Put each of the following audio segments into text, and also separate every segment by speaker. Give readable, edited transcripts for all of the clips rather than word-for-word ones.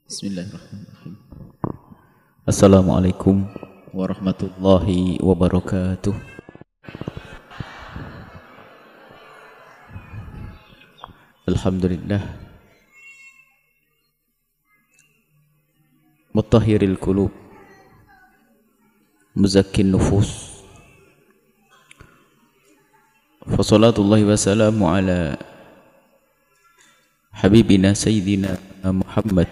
Speaker 1: Bismillahirrahmanirrahim. Assalamualaikum warahmatullahi wabarakatuh. Alhamdulillah mutahhiril qulub muzakkin nufus. Fa salatullahi wa salamu ala habibina sayyidina Muhammad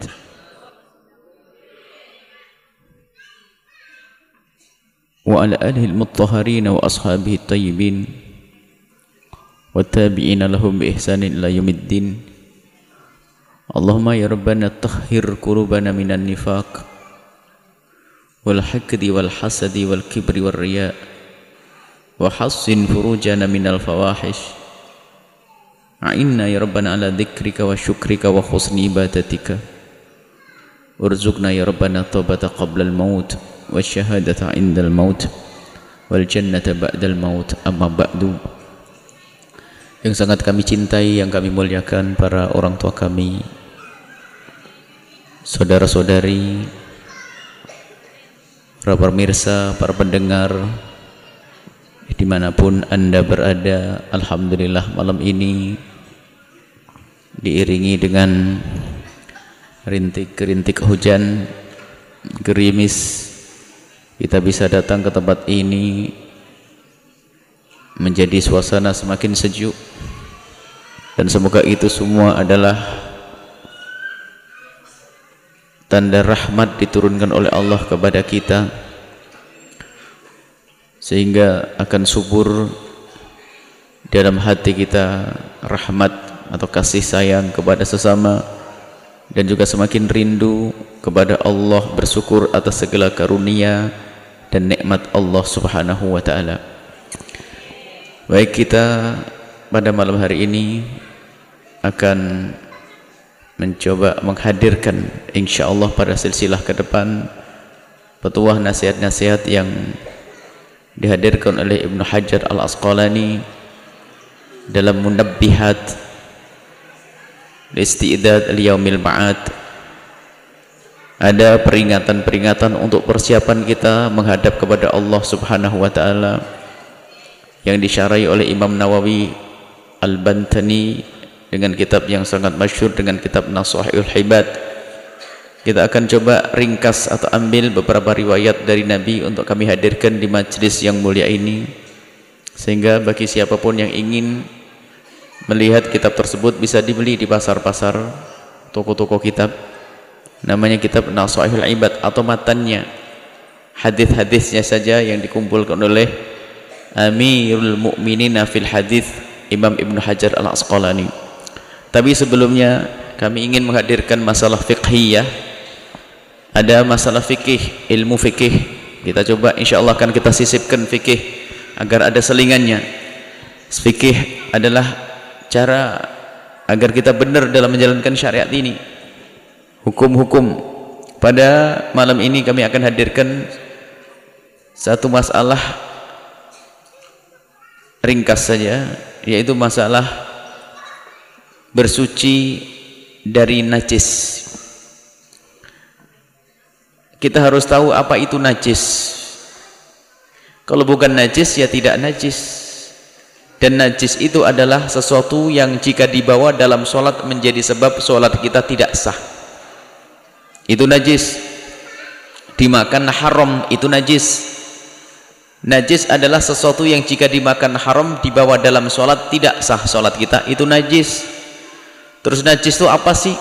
Speaker 1: wa ala alihi al-mutahharin wa ashabihi at-tayyibin wa tabi'ina lahum bi ihsanin ila yaumiddin. Allahumma ya rabbana tahhir qulubana minan nifaq wal hakdi wal hasadi wal kibri wal riya wa hassin furujana minal fawahish. A'inna ya rabbana ala dzikrika wa syukrika wa husni ibadatika. Urzuqna ya rabbana taubata qabla al-maut wa syahadata indal maut wal jannata ba'dal maut. Amma ba'du. Yang sangat kami cintai, yang kami muliakan para orang tua kami, saudara-saudari, para pemirsa, para pendengar dimanapun anda berada, alhamdulillah malam ini diiringi dengan rintik-rintik hujan gerimis, kita bisa datang ke tempat ini menjadi suasana semakin sejuk, dan semoga itu semua adalah tanda rahmat diturunkan oleh Allah kepada kita, sehingga akan subur dalam hati kita rahmat atau kasih sayang kepada sesama, dan juga semakin rindu kepada Allah, bersyukur atas segala karunia dan nikmat Allah Subhanahu wa ta'ala. Baik, kita pada malam hari ini akan mencoba menghadirkan insyaallah pada silsilah ke depan petuah nasihat-nasihat yang dihadirkan oleh Ibnu Hajar Al-Asqalani dalam Munabbihat Listi'dad al-Yaumil Ma'ad. Ada peringatan-peringatan untuk persiapan kita menghadap kepada Allah Subhanahu wa ta'ala yang disyarahi oleh Imam Nawawi Al-Bantani dengan kitab yang sangat masyhur dengan kitab Nasaihul Hibad. Kita akan coba ringkas atau ambil beberapa riwayat dari Nabi untuk kami hadirkan di majlis yang mulia ini, sehingga bagi siapapun yang ingin melihat kitab tersebut bisa dibeli di pasar-pasar, toko-toko kitab. Namanya kitab Nasaihul Ibad atau matannya, hadis-hadisnya saja yang dikumpulkan oleh Amirul Mukminin fil Hadis Imam Ibnu Hajar Al-Asqalani. Tapi sebelumnya kami ingin menghadirkan masalah fiqhiyah. Ada masalah fikih, ilmu fikih. Kita coba insyaallah akan kita sisipkan fikih agar ada selingannya. Fikih adalah cara agar kita benar dalam menjalankan syariat ini, hukum-hukum. Pada malam ini kami akan hadirkan satu masalah ringkas saja, yaitu masalah bersuci dari najis. Kita harus tahu apa itu najis. Kalau bukan najis ya tidak najis. Dan najis itu adalah sesuatu yang jika dibawa dalam sholat menjadi sebab sholat kita tidak sah. Itu najis. Dimakan haram, itu najis. Najis adalah sesuatu yang jika dimakan haram dibawa dalam sholat tidak sah sholat kita, itu najis. Terus najis itu apa sih?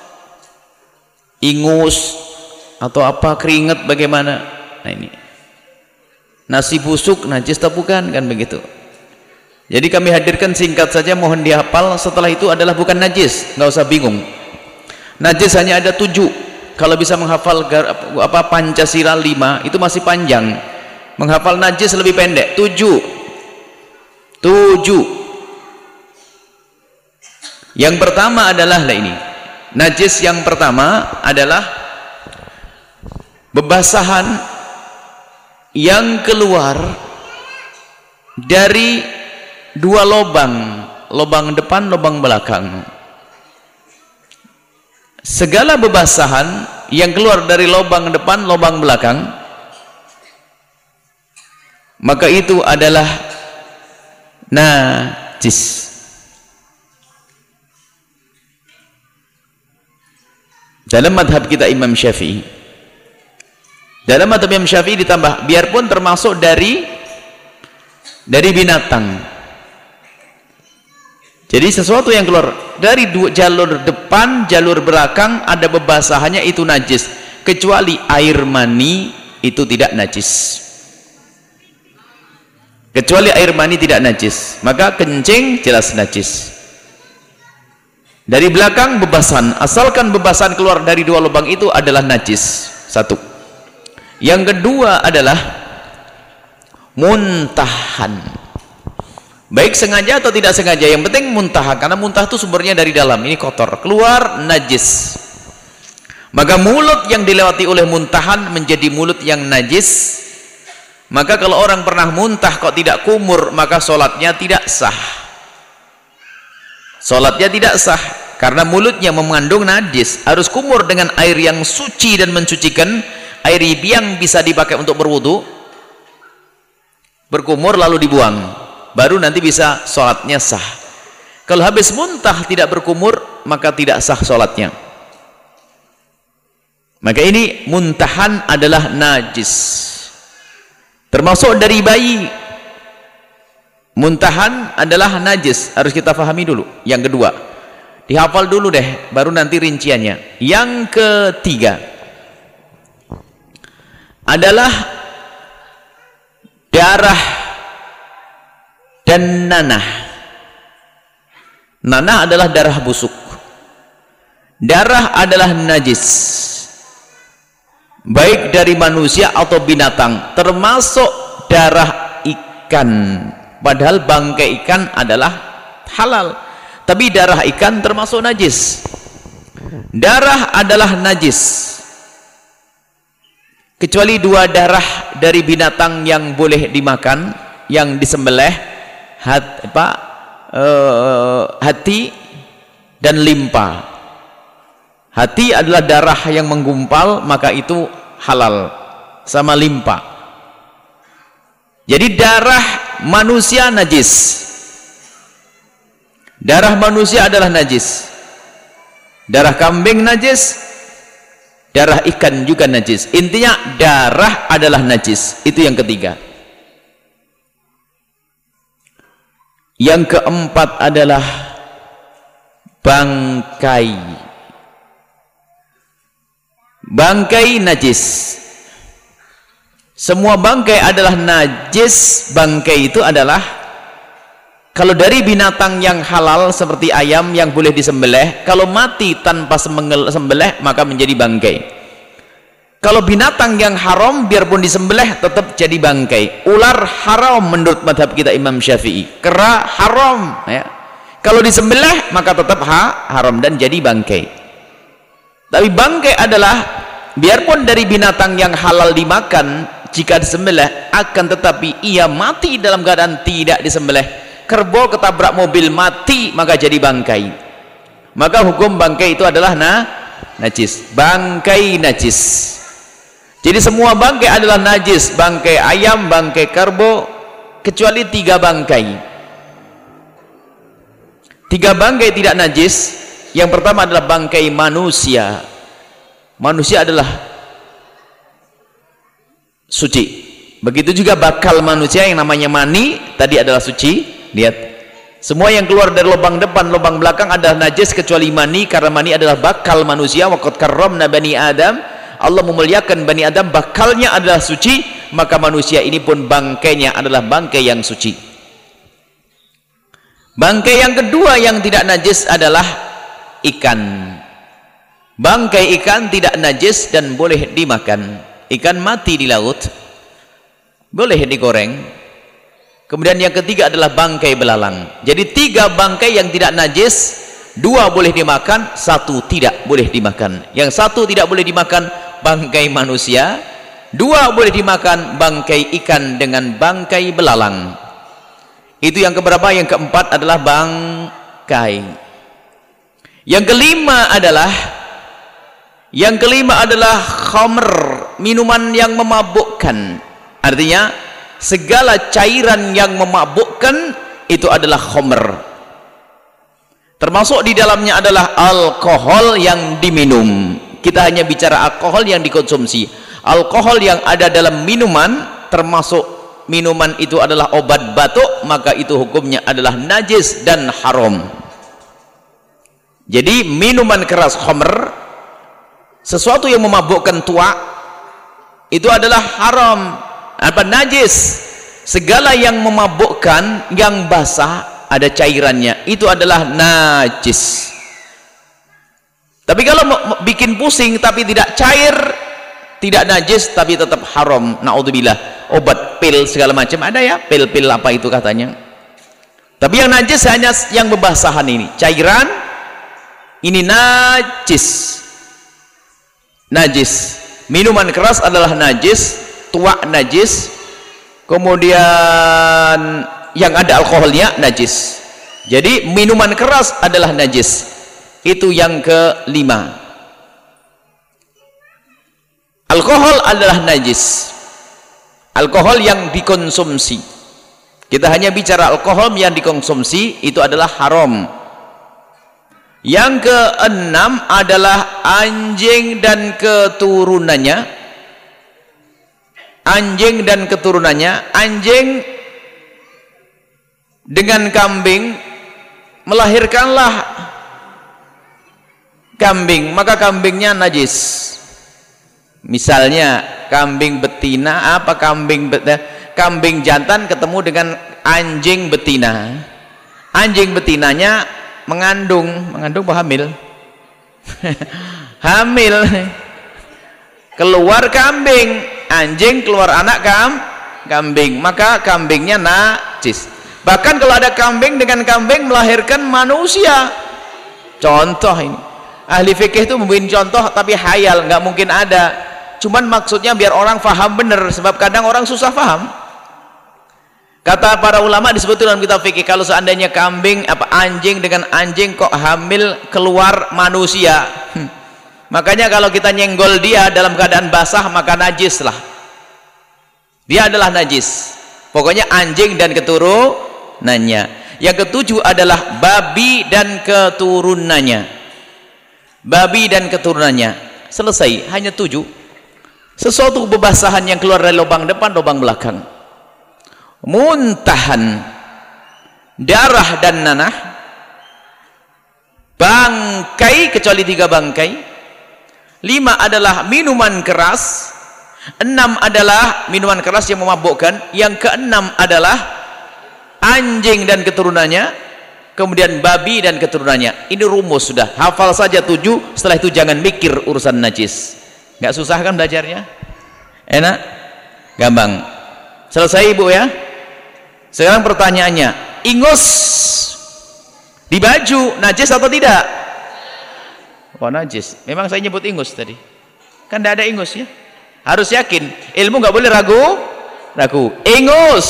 Speaker 1: Ingus atau apa, keringat bagaimana? Nah ini nasi busuk najis atau bukan, kan begitu. Jadi kami hadirkan singkat saja, mohon dihafal. Setelah itu adalah bukan najis, nggak usah bingung. Najis hanya ada 7. Kalau bisa menghafal Pancasila 5 itu masih panjang. Menghafal najis lebih pendek, 7. Yang pertama adalah ini. Najis yang pertama adalah bebasahan yang keluar dari 2 lubang, lubang depan, lubang belakang. segala bebasahan yang keluar dari lubang depan, lubang belakang, maka itu adalah najis. Dalam madhab kita Imam Syafi'i, dalam madhab Imam Syafi'i ditambah, biarpun termasuk dari binatang. Jadi sesuatu yang keluar dari jalur depan, jalur belakang, ada bebasahannya, itu najis. Kecuali air mani itu tidak najis. Kecuali air mani tidak najis, maka kencing jelas najis. Dari belakang bebasan, asalkan bebasan keluar dari dua lubang itu adalah najis. Satu. Yang kedua adalah muntahan. Baik sengaja atau tidak sengaja, yang penting muntah, karena muntah itu sumbernya dari dalam, ini kotor, keluar najis. Maka mulut yang dilewati oleh muntahan menjadi mulut yang najis. Maka kalau orang pernah muntah kok tidak kumur, maka sholatnya tidak sah. Sholatnya tidak sah, karena mulutnya mengandung najis. Harus kumur dengan air yang suci dan mensucikan, air yang bisa dipakai untuk berwudu, berkumur lalu dibuang, baru nanti bisa sholatnya sah. Kalau habis muntah tidak berkumur, maka tidak sah sholatnya. Maka ini muntahan adalah najis, termasuk dari bayi. Muntahan adalah najis, harus kita pahami dulu. Yang kedua, dihafal dulu deh, baru nanti rinciannya. Yang ketiga adalah darah dan nanah. Nanah adalah darah busuk. Darah adalah najis, baik dari manusia atau binatang, termasuk darah ikan. Padahal bangkai ikan adalah halal, tapi darah ikan termasuk najis. Darah adalah najis, kecuali dua darah dari binatang yang boleh dimakan, yang disembelih, hati dan limpa. Hati adalah darah yang menggumpal, maka itu halal, sama limpa. Jadi darah manusia najis, darah manusia adalah najis, darah kambing najis, darah ikan juga najis. Intinya darah adalah najis. Itu yang ketiga. Yang keempat adalah bangkai. Bangkai najis. Semua bangkai adalah najis. Bangkai itu adalah, kalau dari binatang yang halal seperti ayam yang boleh disembelih, kalau mati tanpa sembelih maka menjadi bangkai. Kalau binatang yang haram biarpun disembelih tetap jadi bangkai. Ular haram menurut madhab kita Imam Syafi'i, kera haram ya. Kalau disembelih maka tetap haram dan jadi bangkai. Tapi bangkai adalah biarpun dari binatang yang halal dimakan, jika disembelih akan tetapi ia mati dalam keadaan tidak disembelih. Kerbau ketabrak mobil mati maka jadi bangkai, maka hukum bangkai itu adalah najis. Bangkai najis. Jadi semua bangkai adalah najis, bangkai ayam, bangkai kerbau, kecuali 3 bangkai. 3 bangkai tidak najis. Yang pertama adalah bangkai manusia. Manusia adalah suci. Begitu juga bakal manusia yang namanya mani tadi adalah suci. Lihat, semua yang keluar dari lubang depan, lubang belakang adalah najis kecuali mani, karena mani adalah bakal manusia. Waqad karramna bani Adam, Allah memuliakan Bani Adam, bakalnya adalah suci, maka manusia ini pun bangkainya adalah bangkai yang suci. Bangkai yang kedua yang tidak najis adalah ikan. Bangkai ikan tidak najis dan boleh dimakan. Ikan mati di laut boleh digoreng. Kemudian yang ketiga adalah bangkai belalang. Jadi 3 bangkai yang tidak najis, 2 boleh dimakan, 1 tidak boleh dimakan. Yang 1 tidak boleh dimakan bangkai manusia, 2 boleh dimakan bangkai ikan dengan bangkai belalang. Itu yang keberapa? Yang keempat adalah bangkai. Yang kelima adalah Yang kelima adalah khamr, minuman yang memabukkan. Artinya segala cairan yang memabukkan itu adalah khamr. Termasuk di dalamnya adalah alkohol yang diminum. Kita hanya bicara alkohol yang dikonsumsi. Alkohol yang ada dalam minuman, termasuk minuman itu adalah obat batuk, maka itu hukumnya adalah najis dan haram. Jadi minuman keras khamr, sesuatu yang memabukkan tua, itu adalah haram, najis. Segala yang memabukkan, yang basah, ada cairannya, itu adalah najis. Tapi kalau bikin pusing tapi tidak cair, tidak najis tapi tetap haram. Naudzubillah. Obat pil segala macam ada ya, pil-pil apa itu katanya. Tapi yang najis hanya yang bebasahan ini, cairan ini najis. Najis. Minuman keras adalah najis, tua najis, kemudian yang ada alkoholnya najis. Jadi minuman keras adalah najis. Itu yang kelima. Alkohol adalah najis. Alkohol yang dikonsumsi. Kita hanya bicara alkohol yang dikonsumsi itu adalah haram. Yang keenam adalah anjing dan keturunannya. Anjing dan keturunannya. Anjing dengan kambing melahirkanlah kambing, maka kambingnya najis. Misalnya kambing betina, kambing jantan ketemu dengan anjing betina. Anjing betinanya mengandung apa hamil? Hamil. Keluar kambing, anjing keluar anak kambing, maka kambingnya najis. Bahkan kalau ada kambing dengan kambing melahirkan manusia. Contoh ini. Ahli fikih itu membuat contoh tapi hayal, nggak mungkin ada. Cuman maksudnya biar orang faham benar, sebab kadang orang susah faham. Kata para ulama disebut dalam kitab fikih, kalau seandainya anjing dengan anjing kok hamil keluar manusia, makanya kalau kita nyenggol dia dalam keadaan basah maka najis lah. Dia adalah najis. Pokoknya anjing dan keturunannya. Yang ketujuh adalah babi dan keturunannya. Babi dan keturunannya. Selesai, hanya 7. Sesuatu bebasahan yang keluar dari lubang depan, lubang belakang. Muntahan, darah dan nanah, bangkai kecuali 3 bangkai. 5 adalah minuman keras. 6 adalah minuman keras yang memabukkan. Yang ke-6 adalah anjing dan keturunannya. Kemudian babi dan keturunannya. Ini rumus sudah, hafal saja 7. Setelah itu jangan mikir urusan najis. Nggak susah kan belajarnya? Enak? Gampang. Selesai ibu ya. Sekarang pertanyaannya, ingus di baju najis atau tidak? Wah, najis. Memang saya nyebut ingus tadi. Kan tidak ada ingus ya. Harus yakin. Ilmu nggak boleh ragu. Ingus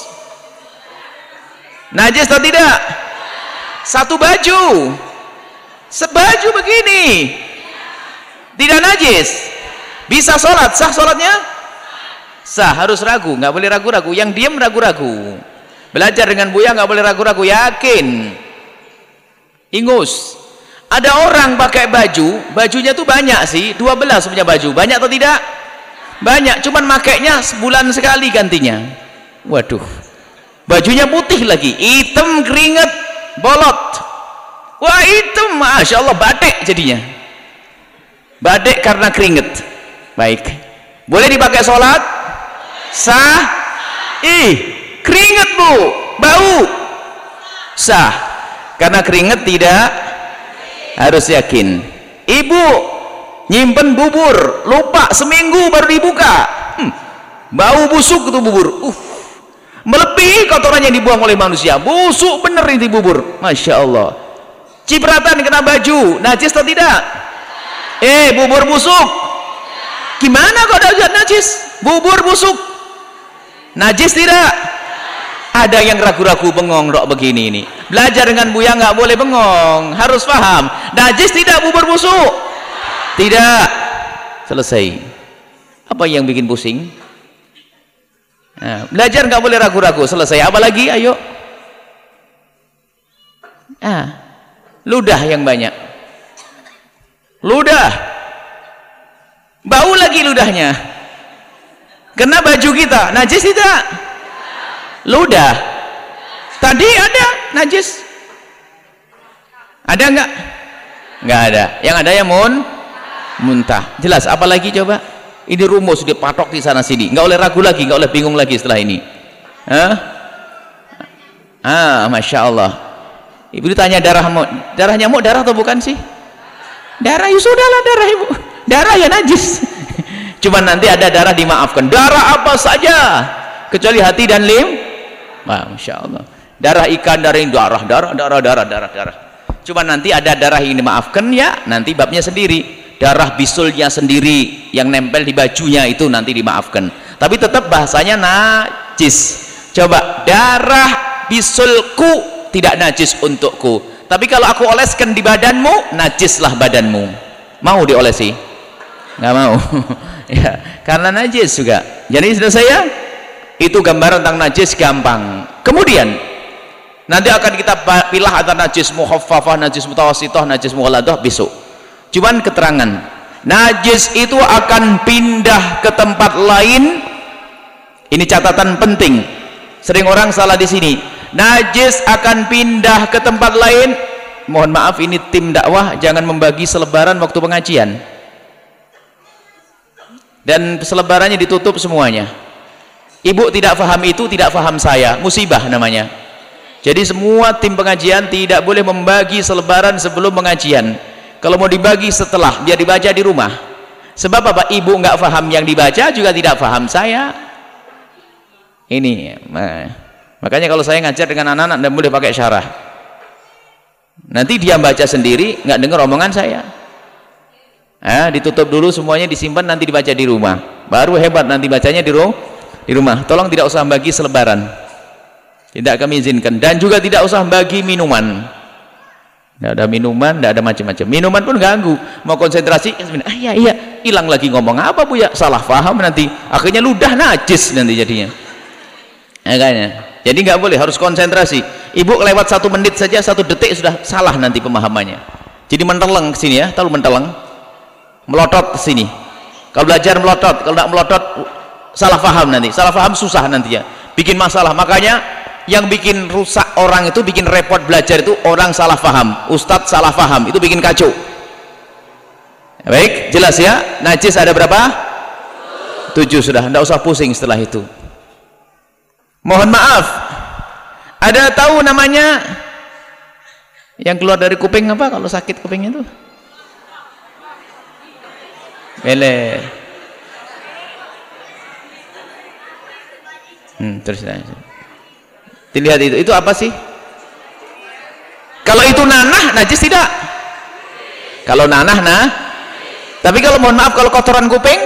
Speaker 1: najis atau tidak? Satu baju, sebaju begini, tidak najis, bisa sholat, sah sholatnya? Sah, harus ragu, nggak boleh ragu-ragu. Yang diam ragu-ragu. Belajar dengan Buya nggak boleh ragu-ragu, yakin. Ingus. Ada orang pakai bajunya tuh banyak sih, 12 punya baju, banyak atau tidak? Banyak, cuman makainya sebulan sekali gantinya. Waduh, bajunya putih lagi, hitam keringet. Bolot, wah itu masya Allah batik jadinya, batik karena keringet. Baik, boleh dipakai sholat? Sah? Keringet bu, bau? Sah, karena keringet tidak. Harus yakin. Ibu nyimpen bubur, lupa seminggu baru dibuka, bau busuk itu bubur. Melebihi kotoran yang dibuang oleh manusia, busuk bener ini bubur, masya Allah. Cipratan kena baju, najis atau tidak? Bubur busuk, gimana kalau ada najis? Bubur busuk, najis tidak? Ada yang ragu-ragu, bengong dok begini ini. Belajar dengan Buya nggak boleh bengong, harus paham. Najis tidak bubur busuk? Tidak. Selesai. Apa yang bikin pusing? Nah, belajar nggak boleh ragu-ragu. Selesai. Apa lagi? Ayo. Ludah yang banyak. Ludah. Bau lagi ludahnya. Kena baju kita. Najis tidak? Ludah. Tadi ada najis. Ada enggak? Enggak ada. Yang ada ya muntah. Jelas. Apa lagi coba? Ini rumus dipatok di sana sini. Enggak boleh ragu lagi, enggak boleh bingung lagi setelah ini. Masya Allah. Ibu ditanya darah nyamuk darah atau bukan sih? Darah. Ya sudahlah darah ibu. Darah ya najis. Cuma nanti ada darah dimaafkan. Darah apa saja kecuali hati dan Masya Allah. Darah ikan, darah darah. Cuma nanti ada darah yang dimaafkan ya, nanti babnya sendiri. Darah bisulnya sendiri yang nempel di bajunya itu nanti dimaafkan. Tapi tetap bahasanya najis. Coba, darah bisulku tidak najis untukku. Tapi kalau aku oleskan di badanmu, najislah badanmu. Mau diolesi? Nggak mau. Ya, karena najis juga. Jadi sudah saya itu gambaran tentang najis gampang. Kemudian nanti akan kita pilah antara najis mukhaffafah, najis mutawassithah, najis mughalladah besok. Cuman keterangan najis itu akan pindah ke tempat lain. Ini catatan penting. Sering orang salah di sini. Najis akan pindah ke tempat lain. Mohon maaf, ini tim dakwah jangan membagi selebaran waktu pengajian. Dan selebarannya ditutup semuanya. Ibu tidak paham itu, tidak paham saya. Musibah namanya. Jadi semua tim pengajian tidak boleh membagi selebaran sebelum pengajian. Kalau mau dibagi setelah, biar dibaca di rumah. Sebab apa? Ibu nggak paham yang dibaca juga tidak paham saya. Ini makanya kalau saya ngajar dengan anak-anak tidak boleh pakai syarah. Nanti dia baca sendiri, nggak dengar omongan saya. Ditutup dulu semuanya, disimpan, nanti dibaca di rumah. Baru hebat nanti bacanya di rumah. Tolong tidak usah bagi selebaran. Tidak kami izinkan. Dan juga tidak usah bagi minuman. Tidak ada minuman, tidak ada macam-macam. Minuman pun ganggu. Mau konsentrasi, iya, hilang lagi ngomong apa bu ya? Salah paham nanti. Akhirnya ludah najis nanti jadinya. Kayaknya. Jadi nggak boleh, harus konsentrasi. Ibu lewat 1 menit saja, 1 detik sudah salah nanti pemahamannya. Jadi menteleng ke sini ya, tahu menteleng? Melotot ke sini. Kalau belajar melotot, kalau tidak melotot salah paham nanti. Salah paham susah nanti ya. Bikin masalah. Makanya yang bikin rusak orang itu, bikin repot belajar itu orang salah paham. Ustadz salah paham, itu bikin kacau. Baik, jelas ya. Najis ada berapa? 7 sudah, tidak usah pusing setelah itu. Mohon maaf, ada tahu namanya yang keluar dari kuping apa kalau sakit kupingnya itu? Beler. Terus dilihat itu apa sih? Kalau itu nanah najis tidak? Kalau nanah tapi kalau mohon maaf kalau kotoran kuping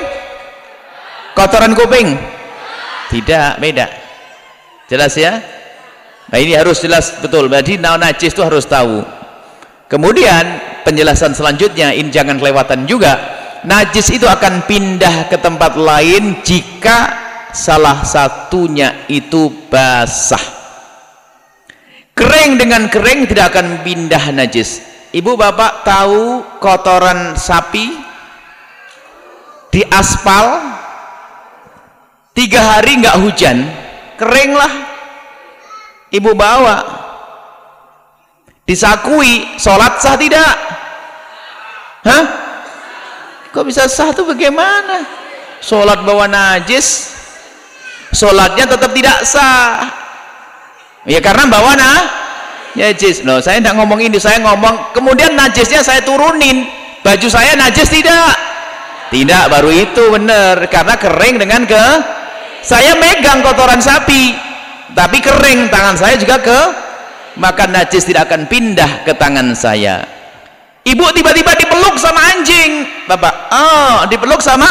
Speaker 1: tidak, beda. Jelas ya? Nah ini harus jelas betul. Berarti najis itu harus tahu. Kemudian penjelasan selanjutnya ini jangan kelewatan juga. Najis itu akan pindah ke tempat lain jika salah satunya itu basah. Kering dengan kering tidak akan pindah najis. Ibu bapak tahu kotoran sapi di aspal 3 hari nggak hujan, keringlah. Ibu bawa disakui, sholat sah tidak? Kok bisa sah tuh bagaimana? Sholat bawa najis, sholatnya tetap tidak sah. Ya karena bawa najis. No, saya tidak ngomong ini, saya ngomong kemudian najisnya saya turunin. Baju saya najis tidak? Tidak, baru itu benar. Karena kering dengan saya megang kotoran sapi, tapi kering tangan saya juga maka najis tidak akan pindah ke tangan saya. Ibu tiba-tiba dipeluk sama anjing, bapak, dipeluk sama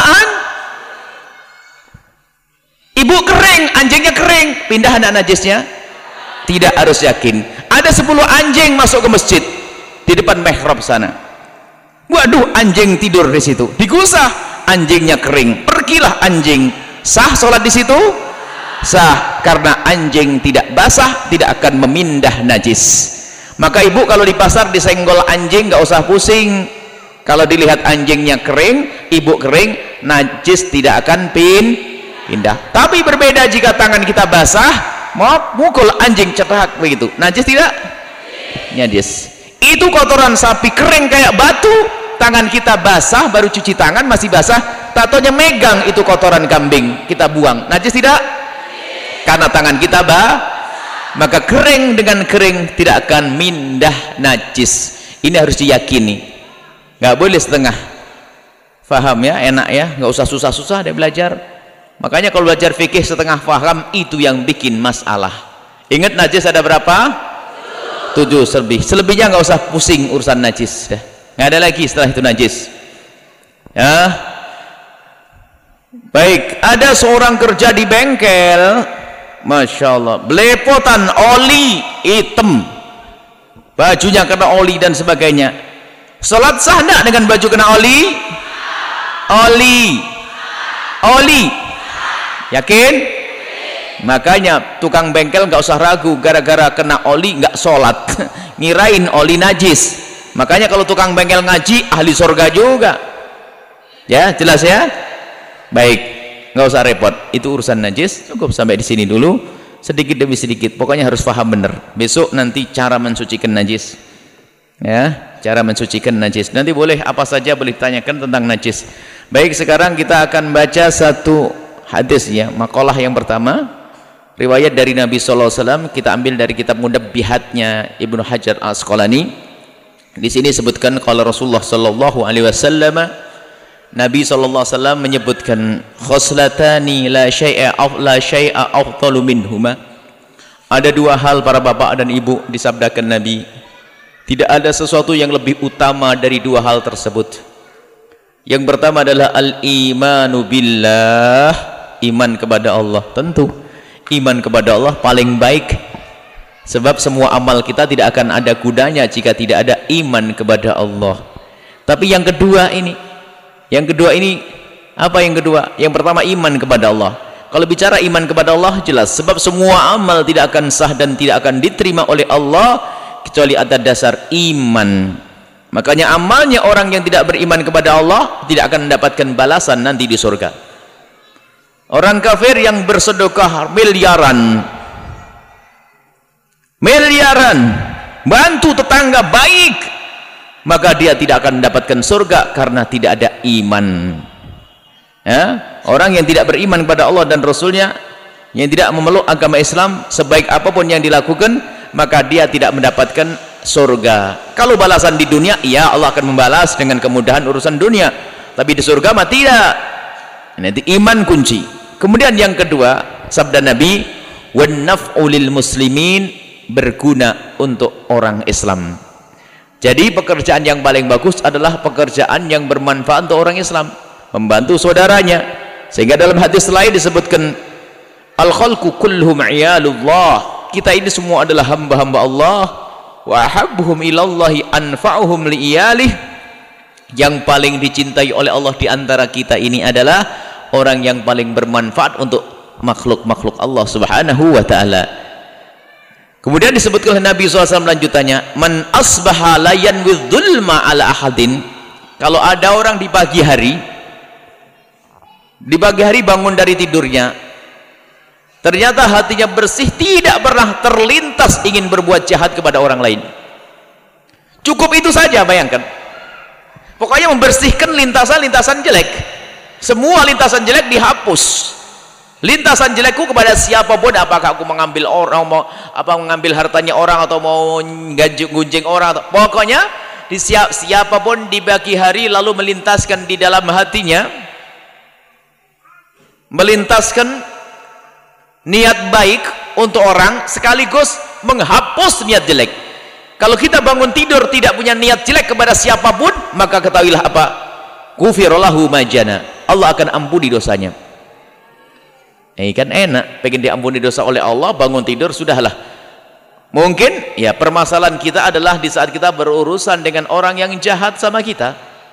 Speaker 1: ibu kering, anjingnya kering, pindah anak najisnya? Tidak, harus yakin. Ada 10 anjing masuk ke masjid di depan mihrab sana,
Speaker 2: Waduh, anjing tidur di situ, digusah, anjingnya kering, pergilah anjing. Sah sholat di situ? Sah, karena anjing tidak basah, tidak akan memindah najis. Maka ibu kalau di pasar disenggol anjing nggak usah pusing. Kalau dilihat anjingnya kering, ibu kering, najis tidak akan pindah. Tapi berbeda jika tangan kita basah, mau mukul anjing cetak begitu, najis tidak? Najis. Itu kotoran sapi kering kayak batu, tangan kita basah, baru cuci tangan masih basah, tatonya megang itu kotoran kambing, kita buang, najis tidak? Karena tangan kita maka kering dengan kering tidak akan mindah najis. Ini harus diyakini, nggak boleh setengah. Faham ya, enak ya, nggak usah susah-susah dia belajar. Makanya kalau belajar fikih setengah faham itu yang bikin masalah. Ingat najis ada berapa? 7 selebihnya nggak usah pusing urusan najis, dah nggak ada lagi setelah itu najis ya. Baik, ada seorang kerja di bengkel, Masya Allah, belepotan oli hitam, bajunya kena oli dan sebagainya. Salat sah enggak dengan baju kena oli? Yakin? Makanya tukang bengkel nggak usah ragu, gara-gara kena oli nggak sholat ngirain oli najis. Makanya kalau tukang bengkel ngaji ahli surga juga ya, jelas ya. Baik, nggak usah repot, itu urusan najis. Cukup sampai di sini dulu, sedikit demi sedikit, pokoknya harus paham benar. Besok nanti cara mensucikan najis ya, cara mensucikan najis. Nanti boleh apa saja boleh tanyakan tentang najis. Baik, sekarang kita akan baca satu hadis ya, makalah yang pertama, riwayat dari Nabi SAW. Kita ambil dari kitab Munabbihatnya Ibnu Hajar Al-Asqalani. Di sini sebutkan kalau Rasulullah SAW, Nabi SAW menyebutkan khoslatani la syai'a afdalu minhuma. Ada 2 hal para bapak dan ibu, disabdakan Nabi, tidak ada sesuatu yang lebih utama dari 2 hal tersebut. Yang pertama adalah al-imanu billah, iman kepada Allah. Tentu iman kepada Allah paling baik, sebab semua amal kita tidak akan ada gunanya jika tidak ada iman kepada Allah. Tapi yang kedua ini apa yang kedua? Yang pertama iman kepada Allah. Kalau bicara iman kepada Allah jelas, sebab semua amal tidak akan sah dan tidak akan diterima oleh Allah kecuali atas dasar iman. Makanya amalnya orang yang tidak beriman kepada Allah tidak akan mendapatkan balasan nanti di surga. Orang kafir yang bersedekah miliaran, bantu tetangga baik, maka dia tidak akan mendapatkan surga karena tidak ada iman ya. Orang yang tidak beriman kepada Allah dan Rasulnya, yang tidak memeluk agama Islam, sebaik apapun yang dilakukan, maka dia tidak mendapatkan surga. Kalau balasan di dunia, ya Allah akan membalas dengan kemudahan urusan dunia, tapi di surga mah tidak. Nanti iman kunci. Kemudian yang kedua, sabda Nabi, wan naf'u lil muslimin, berguna untuk orang Islam. Jadi pekerjaan yang paling bagus adalah pekerjaan yang bermanfaat untuk orang Islam, membantu saudaranya. Sehingga dalam hadis lain disebutkan, al-khalqu kulluhum iyalullah, kita ini semua adalah hamba-hamba Allah, wa ahabbuhum ilallahi anfa'uhum li'iyalih, yang paling dicintai oleh Allah di antara kita ini adalah orang yang paling bermanfaat untuk makhluk-makhluk Allah Subhanahu wa ta'ala. Kemudian disebutkan oleh Nabi SAW lanjutannya, man asbaha la yanwi dzulma ala ahadin, kalau ada orang di pagi hari bangun dari tidurnya, ternyata hatinya bersih, tidak pernah terlintas ingin berbuat jahat kepada orang lain. Cukup itu saja, bayangkan. Pokoknya membersihkan lintasan-lintasan jelek. Semua lintasan jelek dihapus. Lintasan jelekku kepada siapapun, apakah aku mengambil orang, mau apa mengambil hartanya orang, atau mau gunjing orang, atau pokoknya siapapun di pagi hari lalu melintaskan di dalam hatinya, melintaskan niat baik untuk orang sekaligus menghapus niat jelek. Kalau kita bangun tidur tidak punya niat jelek kepada siapapun, maka ketahuilah apa? Ghufirallahu majana, Allah akan ampuni dosanya. Kan enak, pengen diampuni dosa oleh Allah, bangun tidur sudahlah. Mungkin ya permasalahan kita adalah di saat kita berurusan dengan orang yang jahat sama kita,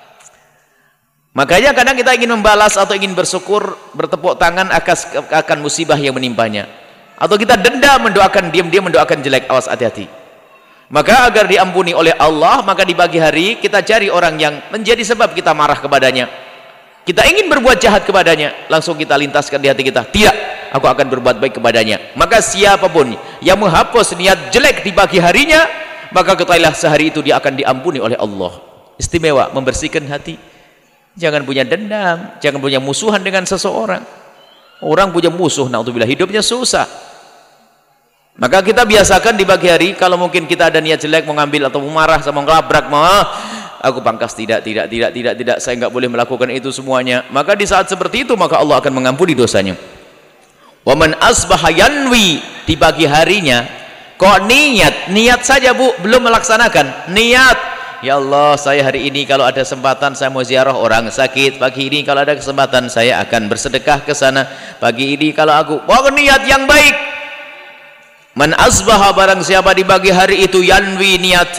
Speaker 2: Makanya kadang kita ingin membalas atau ingin bersyukur, bertepuk tangan akan musibah yang menimpanya, atau kita dendam, mendoakan diam-diam, mendoakan jelek. Awas, hati-hati. Maka agar diampuni oleh Allah, maka di pagi hari kita cari orang yang menjadi sebab kita marah kepadanya, kita ingin berbuat jahat kepadanya, langsung kita lintaskan di hati kita, tidak, aku akan berbuat baik kepadanya. Maka siapapun yang menghapus niat jelek di pagi harinya, maka ketahuilah sehari itu dia akan diampuni oleh Allah. Istimewa membersihkan hati. Jangan punya dendam, jangan punya musuhan dengan seseorang. Orang punya musuh, naudzubillah, hidupnya susah. Maka kita biasakan di pagi hari, kalau mungkin kita ada niat jelek, mau ngambil atau mau marah, sama ngelabrak, aku pangkas, tidak, saya nggak boleh melakukan itu semuanya. Maka di saat seperti itu, maka Allah akan mengampuni dosanya. Wa man asbaha yanwi, di pagi harinya, kok niat saja Bu, belum melaksanakan, niat. Ya Allah, saya hari ini kalau ada kesempatan saya mau ziarah orang sakit. Pagi ini kalau ada kesempatan saya akan bersedekah ke sana. Pagi ini kalau aku niat yang baik. Man asbaha, barang siapa di pagi hari itu yanwi, niat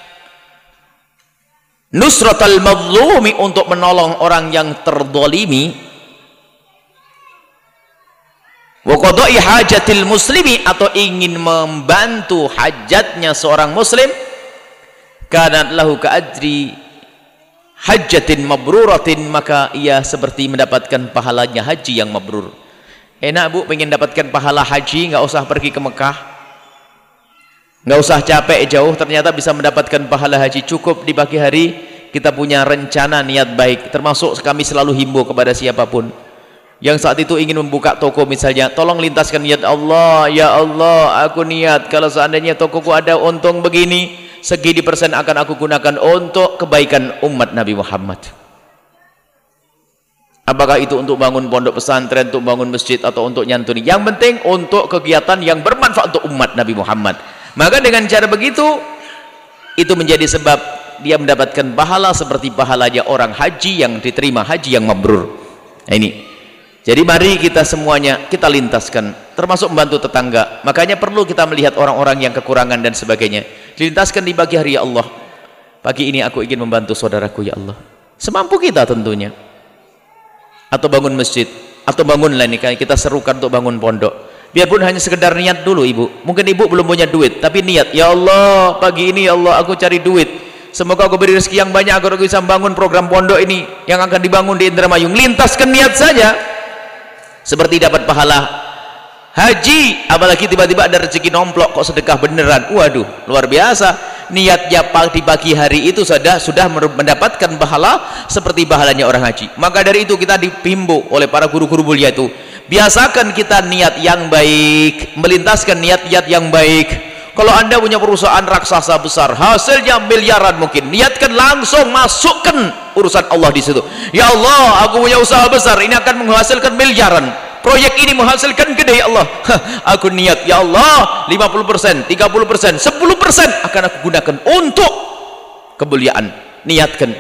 Speaker 2: nusratal mazlumi, untuk menolong orang yang terdolimi, wa qada'i hajatil muslimi, atau ingin membantu hajatnya seorang muslim, kanat lahu ka'ajri hajjatin mabruratin, maka ia seperti mendapatkan pahalanya haji yang mabrur. Enak Bu, pengen dapatkan pahala haji, nggak usah pergi ke Mekah, nggak usah capek jauh, ternyata bisa mendapatkan pahala haji. Cukup di pagi hari kita punya rencana niat baik. Termasuk kami selalu himbau kepada siapapun yang saat itu ingin membuka toko misalnya, tolong lintaskan niat, Allah, ya Allah, aku niat kalau seandainya tokoku ada untung begini, segini persen akan aku gunakan untuk kebaikan umat Nabi Muhammad. Apakah itu untuk bangun pondok pesantren, untuk bangun masjid, atau untuk nyantuni, yang penting untuk kegiatan yang bermanfaat untuk umat Nabi Muhammad. Maka dengan cara begitu, itu menjadi sebab dia mendapatkan pahala seperti pahalanya orang haji yang diterima haji yang mabrur. Nah, ini. Jadi mari kita semuanya kita lintaskan, termasuk membantu tetangga. Makanya perlu kita melihat orang-orang yang kekurangan dan sebagainya, dilintaskan di pagi hari. Ya Allah, pagi ini aku ingin membantu saudaraku, ya Allah, semampu kita tentunya. Atau bangun masjid, atau bangunlah ini, kita serukan untuk bangun pondok. Biarpun hanya sekedar niat dulu Ibu. Mungkin Ibu belum punya duit, tapi niat, ya Allah, pagi ini ya Allah aku cari duit, semoga aku beri rezeki yang banyak agar aku bisa bangun program pondok ini yang akan dibangun di Indramayu. Lintaskan niat saja, seperti dapat pahala haji. Apalagi tiba-tiba ada rezeki nomplok, kok sedekah beneran, waduh, luar biasa. Niatnya di pagi hari itu sudah mendapatkan pahala seperti pahalanya orang haji. Maka dari itu kita dihimbau oleh para guru-guru mulia itu, biasakan kita niat yang baik, melintaskan niat-niat yang baik. Kalau Anda punya perusahaan raksasa besar, hasilnya miliaran mungkin, niatkan langsung masukkan urusan Allah di situ. Ya Allah, aku punya usaha besar, ini akan menghasilkan miliaran. Proyek ini menghasilkan gede, ya Allah. Aku niat, ya Allah, 50%, 30%, 10% akan aku gunakan untuk kemuliaan. Niatkan.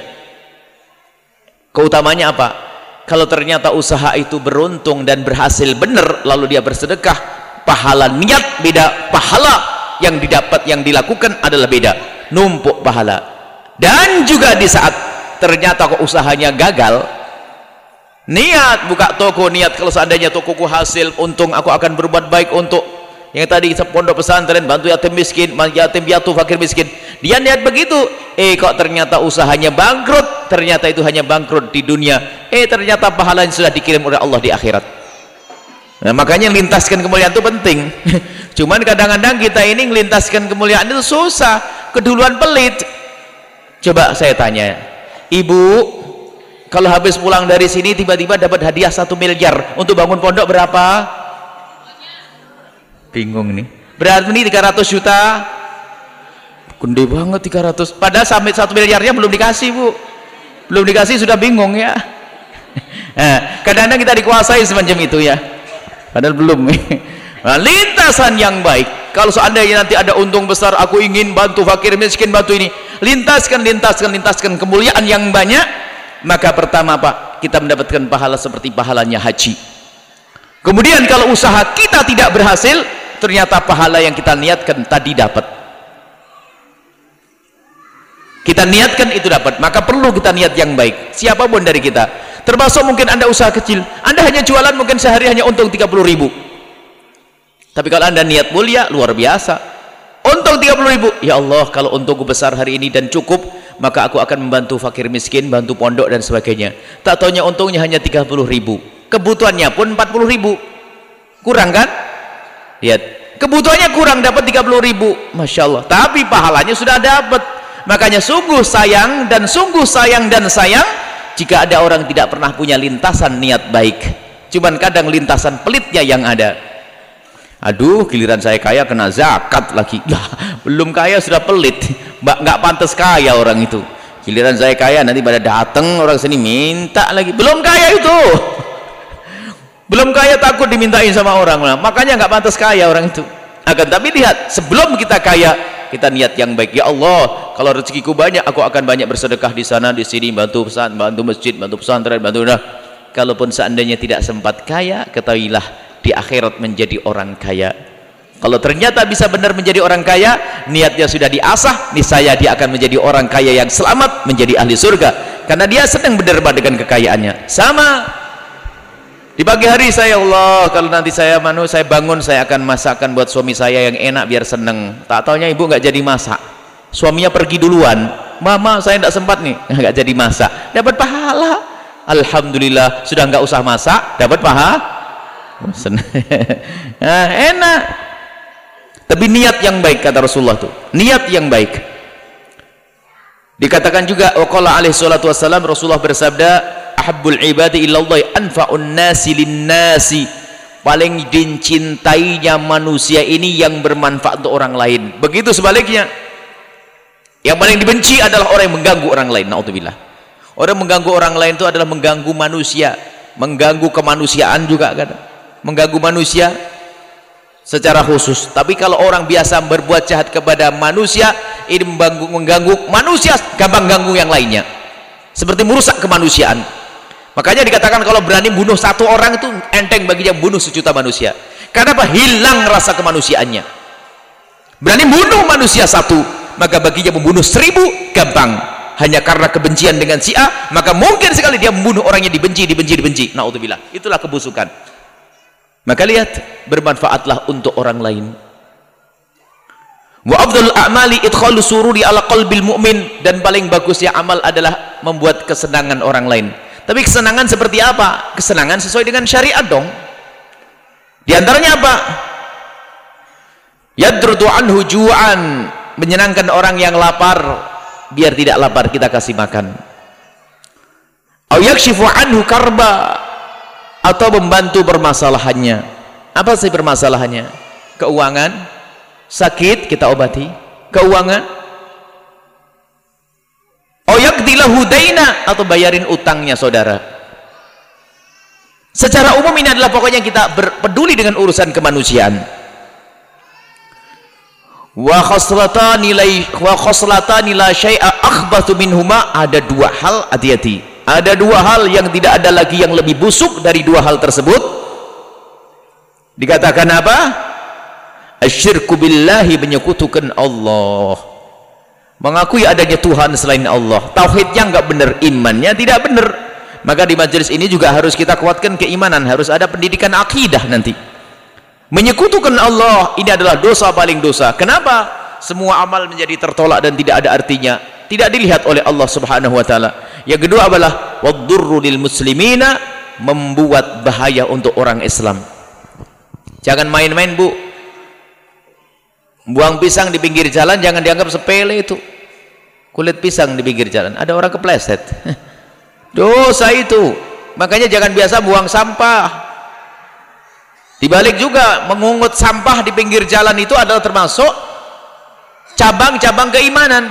Speaker 2: Keutamanya apa? Kalau ternyata usaha itu beruntung dan berhasil benar, lalu dia bersedekah, pahala niat beda, pahala yang didapat, yang dilakukan adalah beda, numpuk pahala. Dan juga di saat ternyata kok usahanya gagal, niat buka toko, niat kalau seandainya tokoku hasil untung, aku akan berbuat baik untuk yang tadi pondok pesantren, bantu yatim miskin, yatim piatu, fakir miskin. Dia niat begitu, kok ternyata usahanya bangkrut, ternyata itu hanya bangkrut di dunia, ternyata pahalanya sudah dikirim oleh Allah di akhirat. Nah, makanya lintaskan kemuliaan itu penting. Cuman kadang-kadang kita ini melintaskan kemuliaan itu susah, keduluan pelit. Coba saya tanya, Ibu, kalau habis pulang dari sini tiba-tiba dapat hadiah 1 miliar untuk bangun pondok, berapa? Bingung nih. Berarti ini 300 juta. Gede banget 300. Padahal sampai 1 miliarnya belum dikasih, Bu. Belum dikasih sudah bingung ya. Nah, kadang-kadang kita dikuasai semacam itu ya. Padahal belum. Nah, lintasan yang baik. Kalau seandainya nanti ada untung besar, aku ingin bantu fakir miskin, bantu ini. Lintaskan kemuliaan yang banyak. Maka pertama Pak, kita mendapatkan pahala seperti pahalanya haji. Kemudian kalau usaha kita tidak berhasil, ternyata pahala yang kita niatkan tadi dapat. Kita niatkan itu dapat, maka perlu kita niat yang baik. Siapapun dari kita, termasuk mungkin Anda usaha kecil, Anda hanya jualan mungkin sehari hanya untung 30.000. Tapi kalau Anda niat mulia, luar biasa. Untung 30.000, ya Allah, kalau untungku besar hari ini dan cukup, maka aku akan membantu fakir miskin, bantu pondok dan sebagainya. Tak taunya untungnya hanya 30.000, kebutuhannya pun 40.000. Kurang kan? Lihat, kebutuhannya kurang, dapat 30.000, Masya Allah, tapi pahalanya sudah dapat. Makanya sungguh sayang dan sayang jika ada orang tidak pernah punya lintasan niat baik, cuman kadang lintasan pelitnya yang ada. Aduh, giliran saya kaya kena zakat lagi. Lah, belum kaya sudah pelit. Nggak pantas kaya orang itu. Giliran saya kaya nanti pada datang orang sini minta lagi. Belum kaya itu. Belum kaya takut dimintain sama orang. Makanya nggak pantas kaya orang itu. Akan tapi lihat, sebelum kita kaya, kita niat yang baik. Ya Allah, kalau rezekiku banyak, aku akan banyak bersedekah di sana, di sini, bantu pesantren, bantu masjid, bantu pesantren, bantu. Nah, kalaupun seandainya tidak sempat kaya, ketahuilah di akhirat menjadi orang kaya. Kalau ternyata bisa benar menjadi orang kaya, niatnya sudah diasah, niscaya dia akan menjadi orang kaya yang selamat, menjadi ahli surga, karena dia sedang berderma dengan kekayaannya. Sama di pagi hari, saya Allah, kalau nanti saya bangun, saya akan masakkan buat suami saya yang enak biar seneng. Tak taunya ibu nggak jadi masak, suaminya pergi duluan. Mama, saya tidak sempat nih, nggak jadi masak, dapat pahala. Alhamdulillah, sudah nggak usah masak, dapat pahala. Nah, enak. Tapi niat yang baik, kata Rasulullah tuh, niat yang baik. Dikatakan juga, waqala alaihi salatu wassalam, Rasulullah bersabda, ahabbul ibadi illallah anfa'un nasi linnasi, paling dicintainya manusia ini yang bermanfaat untuk orang lain. Begitu sebaliknya, yang paling dibenci adalah orang yang mengganggu orang lain. Naudzubillah. Orang mengganggu orang lain itu adalah mengganggu manusia, mengganggu kemanusiaan juga kan, mengganggu manusia secara khusus. Tapi kalau orang biasa berbuat jahat kepada manusia, ini mengganggu manusia, gampang ganggu yang lainnya, seperti merusak kemanusiaan. Makanya dikatakan kalau berani bunuh satu orang itu enteng baginya bunuh 1.000.000 manusia. Karena apa? Hilang rasa kemanusiaannya. Berani bunuh manusia satu, maka baginya membunuh 1.000 gampang. Hanya karena kebencian dengan si A, maka mungkin sekali dia membunuh orang yang dibenci. Naudzubillah. Itulah kebusukan. Maka lihat, bermanfaatlah untuk orang lain. Wa afdhalul a'mali idkhalu sururi ala qalbil mu'min, dan paling bagusnya amal adalah membuat kesenangan orang lain. Tapi kesenangan seperti apa? Kesenangan sesuai dengan syariat dong. Di antaranya apa? Yadrudu anhu ju'an, menyenangkan orang yang lapar, biar tidak lapar kita kasih makan. Au yakshifu anhu karba, atau membantu permasalahannya. Apa sih permasalahannya? Keuangan, sakit kita obati, keuangan. Au yaqdilahu daina, atau bayarin utangnya saudara. Secara umum ini adalah pokoknya kita peduli dengan urusan kemanusiaan. Wa khoslatani la syai'a akhbathu minhuma, ada dua hal, hati-hati. Ada dua hal yang tidak ada lagi yang lebih busuk dari dua hal tersebut. Dikatakan apa? Asyirku billahi, menyekutukan Allah, mengakui adanya Tuhan selain Allah. Tauhidnya nggak benar, imannya tidak benar. Maka di majelis ini juga harus kita kuatkan keimanan, harus ada pendidikan akidah nanti. Menyekutukan Allah ini adalah dosa paling dosa. Kenapa? Semua amal menjadi tertolak dan tidak ada artinya, tidak dilihat oleh Allah Subhanahu wa taala. Yang kedua adalah waddurru lil muslimina, membuat bahaya untuk orang Islam. Jangan main-main, Bu. Buang pisang di pinggir jalan jangan dianggap sepele itu. Kulit pisang di pinggir jalan, ada orang kepleset. Dosa itu. Makanya jangan biasa buang sampah. Dibalik juga, mengungut sampah di pinggir jalan itu adalah termasuk cabang-cabang keimanan.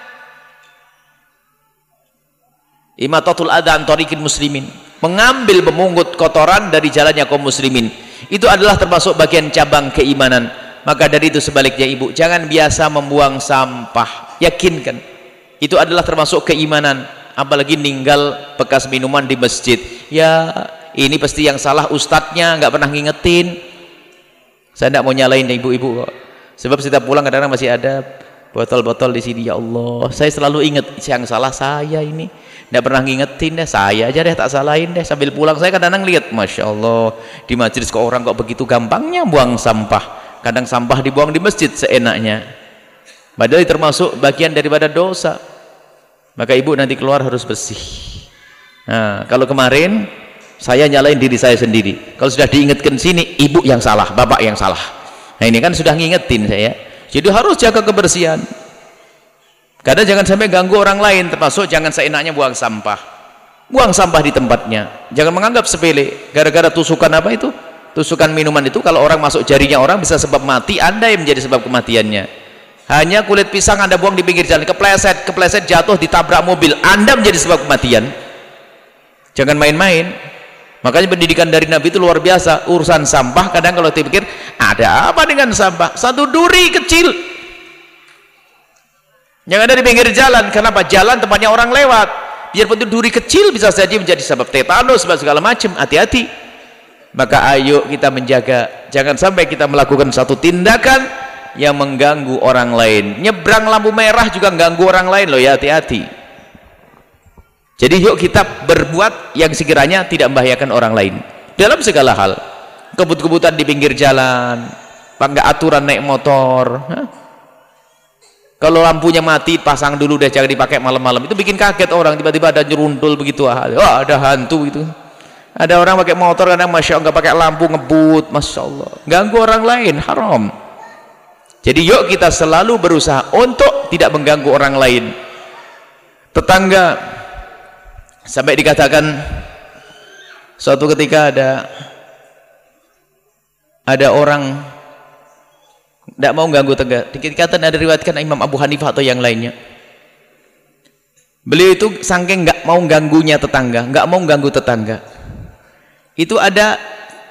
Speaker 2: Imatatul adha an thariqil muslimin, mengambil, memungut kotoran dari jalannya kaum muslimin, itu adalah termasuk bagian cabang keimanan. Maka dari itu sebaliknya, ibu, jangan biasa membuang sampah. Yakinkan itu adalah termasuk keimanan. Apalagi ninggal bekas minuman di masjid. Ya, ini pasti yang salah ustadznya, nggak pernah ngingetin. Saya tidak mau nyalain ibu-ibu kok, sebab setiap pulang kadang-kadang masih ada
Speaker 1: botol-botol di sini. Ya Allah, saya selalu ingat yang salah saya ini, tidak pernah ngingetin deh, saya aja deh tak salahin deh. Sambil pulang saya kadang-kadang lihat, Masya Allah, di majelis kok orang kok begitu gampangnya buang sampah. Kadang sampah dibuang di masjid seenaknya, padahal termasuk bagian daripada dosa. Maka ibu nanti keluar harus bersih. Nah, kalau kemarin saya nyalain diri saya sendiri, kalau sudah diingatkan sini, ibu yang salah, bapak yang salah. Nah ini kan sudah ngingetin saya, jadi harus jaga kebersihan. Karena jangan sampai ganggu orang lain, termasuk jangan seenaknya buang sampah. Buang sampah di tempatnya, jangan menganggap sepele. Gara-gara tusukan apa itu, tusukan minuman itu, kalau orang masuk jarinya orang bisa sebab mati, Anda yang menjadi sebab kematiannya. Hanya kulit pisang Anda buang di pinggir jalan, kepleset jatuh ditabrak mobil, Anda menjadi sebab kematian. Jangan main-main. Makanya pendidikan dari Nabi itu luar biasa. Urusan sampah kadang kalau dipikir, ada apa dengan sampah? Satu duri kecil yang ada di pinggir jalan. Kenapa? Jalan tempatnya orang lewat. Biarpun itu duri kecil bisa saja menjadi sebab tetanus, sebab segala macam. Hati-hati. Maka ayo kita menjaga, jangan sampai kita melakukan satu tindakan yang mengganggu orang lain. Nyebrang lampu merah juga mengganggu orang lain loh ya, hati-hati. Jadi yuk kita berbuat yang sekiranya tidak membahayakan orang lain dalam segala hal. Kebut-kebutan di pinggir jalan, nggak aturan naik motor. Kalau lampunya mati pasang dulu deh, jangan dipakai malam-malam. Itu bikin kaget orang, tiba-tiba ada nyerundul begitu, wah ada hantu gitu. Ada orang pakai motor kadang Masya Allah nggak pakai lampu ngebut, Masya Allah, ganggu orang lain, haram. Jadi yuk kita selalu berusaha untuk tidak mengganggu orang lain. Tetangga, sampai dikatakan suatu ketika ada orang tidak mau ganggu tetangga. Dikatakan ada riwayatkan Imam Abu Hanifah atau yang lainnya. Beliau itu saking nggak mau ganggunya tetangga, nggak mau ganggu tetangga. Itu ada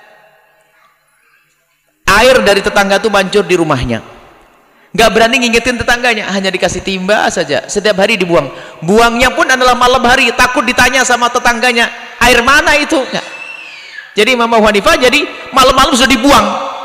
Speaker 1: air dari tetangga itu mancur di rumahnya. Nggak berani ngingetin tetangganya, hanya dikasih timba saja, setiap hari dibuang. Buangnya pun adalah malam hari, takut ditanya sama tetangganya, air mana itu? Nggak. Jadi Imam Abu Hanifah jadi malam-malam sudah dibuang,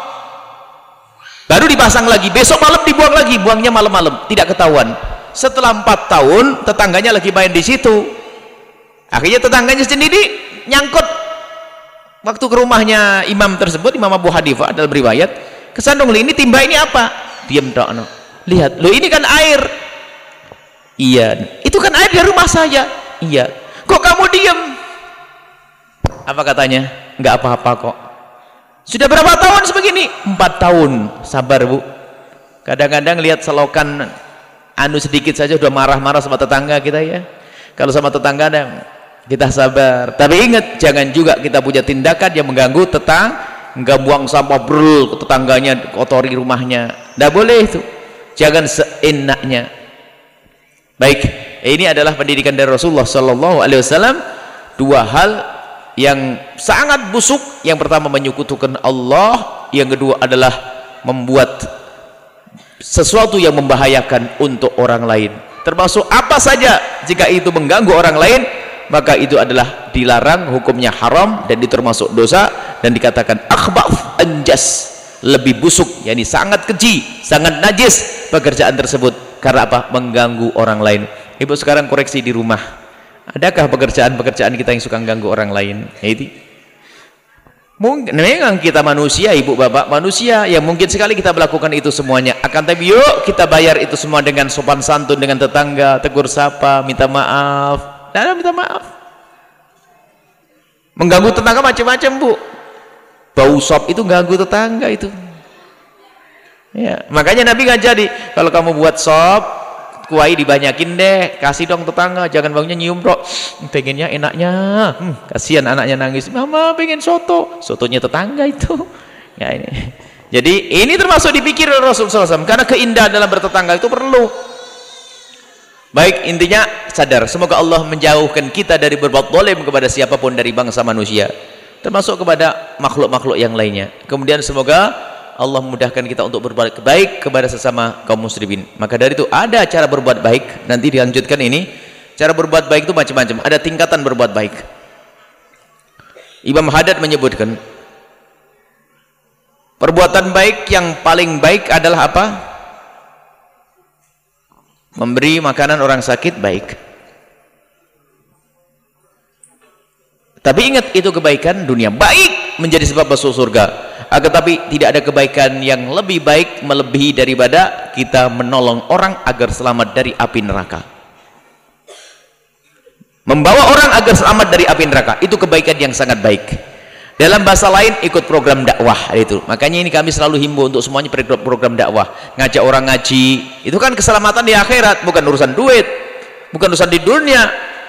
Speaker 1: baru dipasang lagi, besok malam dibuang lagi, buangnya malam-malam, tidak ketahuan. Setelah 4 tahun tetangganya lagi main di situ, akhirnya tetangganya sendiri nyangkut waktu ke rumahnya imam tersebut, Imam Abu Hanifah dalam riwayat, kesandung, ini timba ini apa? Diam tak, no. Lihat, lo ini kan air. Iya, itu kan air dari rumah saya. Iya. Kok kamu diam? Apa katanya? Enggak apa-apa kok. Sudah berapa tahun sebegini? 4 tahun. Sabar bu. Kadang-kadang lihat selokan anu sedikit saja udah marah-marah sama tetangga kita ya. Kalau sama tetangga kita sabar. Tapi ingat, jangan juga kita punya tindakan yang mengganggu tetangga. Enggak buang sampah brul ke tetangganya, kotori rumahnya, tidak boleh itu, jangan seenaknya. Baik, ini adalah pendidikan dari Rasulullah Sallallahu Alaihi Wasallam. 2 hal yang sangat busuk, yang pertama menyekutukan Allah, yang kedua adalah membuat sesuatu yang membahayakan untuk orang lain, termasuk apa saja jika itu mengganggu orang lain, maka itu adalah dilarang, hukumnya haram, dan itu termasuk dosa, dan dikatakan akhbaf, anjas, lebih busuk, yakni sangat keji, sangat najis pekerjaan tersebut. Karena apa? Mengganggu orang lain. Ibu sekarang koreksi di rumah, adakah pekerjaan-pekerjaan kita yang suka mengganggu orang lain? Itu mungkin memang kita manusia, ibu bapak manusia, yang mungkin sekali kita melakukan itu semuanya. Akan tapi yuk kita bayar itu semua dengan sopan santun dengan tetangga, tegur sapa, minta maaf. Minta maaf. Mengganggu tetangga macam-macam bu. Bau sop itu ganggu tetangga itu. Ya, makanya Nabi ngajari, kalau kamu buat sop, kuai dibanyakin deh, kasih dong tetangga, jangan baunya nyium bro. Pengennya enaknya, kasihan anaknya nangis, mama pengen soto, sotonya tetangga itu. Ya ini. Jadi ini termasuk dipikir Rasulullah SAW, karena keindahan dalam bertetangga itu perlu. Baik, intinya sadar, semoga Allah menjauhkan kita dari berbuat zalim kepada siapapun dari bangsa manusia, termasuk kepada makhluk-makhluk yang lainnya. Kemudian semoga Allah memudahkan kita untuk berbuat baik kepada sesama kaum muslimin. Maka dari itu ada cara berbuat baik, nanti dilanjutkan ini. Cara berbuat baik itu macam-macam, ada tingkatan berbuat baik. Imam Haddad menyebutkan perbuatan baik yang paling baik adalah apa?
Speaker 2: Memberi makanan orang sakit baik. Tapi ingat, itu kebaikan dunia. Baik menjadi sebab masuk surga. Akan tapi tidak ada kebaikan yang lebih baik melebihi daripada kita menolong orang agar selamat dari api neraka. Membawa orang agar selamat dari api neraka, itu kebaikan yang sangat baik. Dalam bahasa lain, ikut program dakwah itu. Makanya ini kami selalu himbau untuk semuanya program dakwah. Ngajak orang ngaji, itu kan keselamatan di akhirat, bukan urusan duit, bukan urusan di dunia.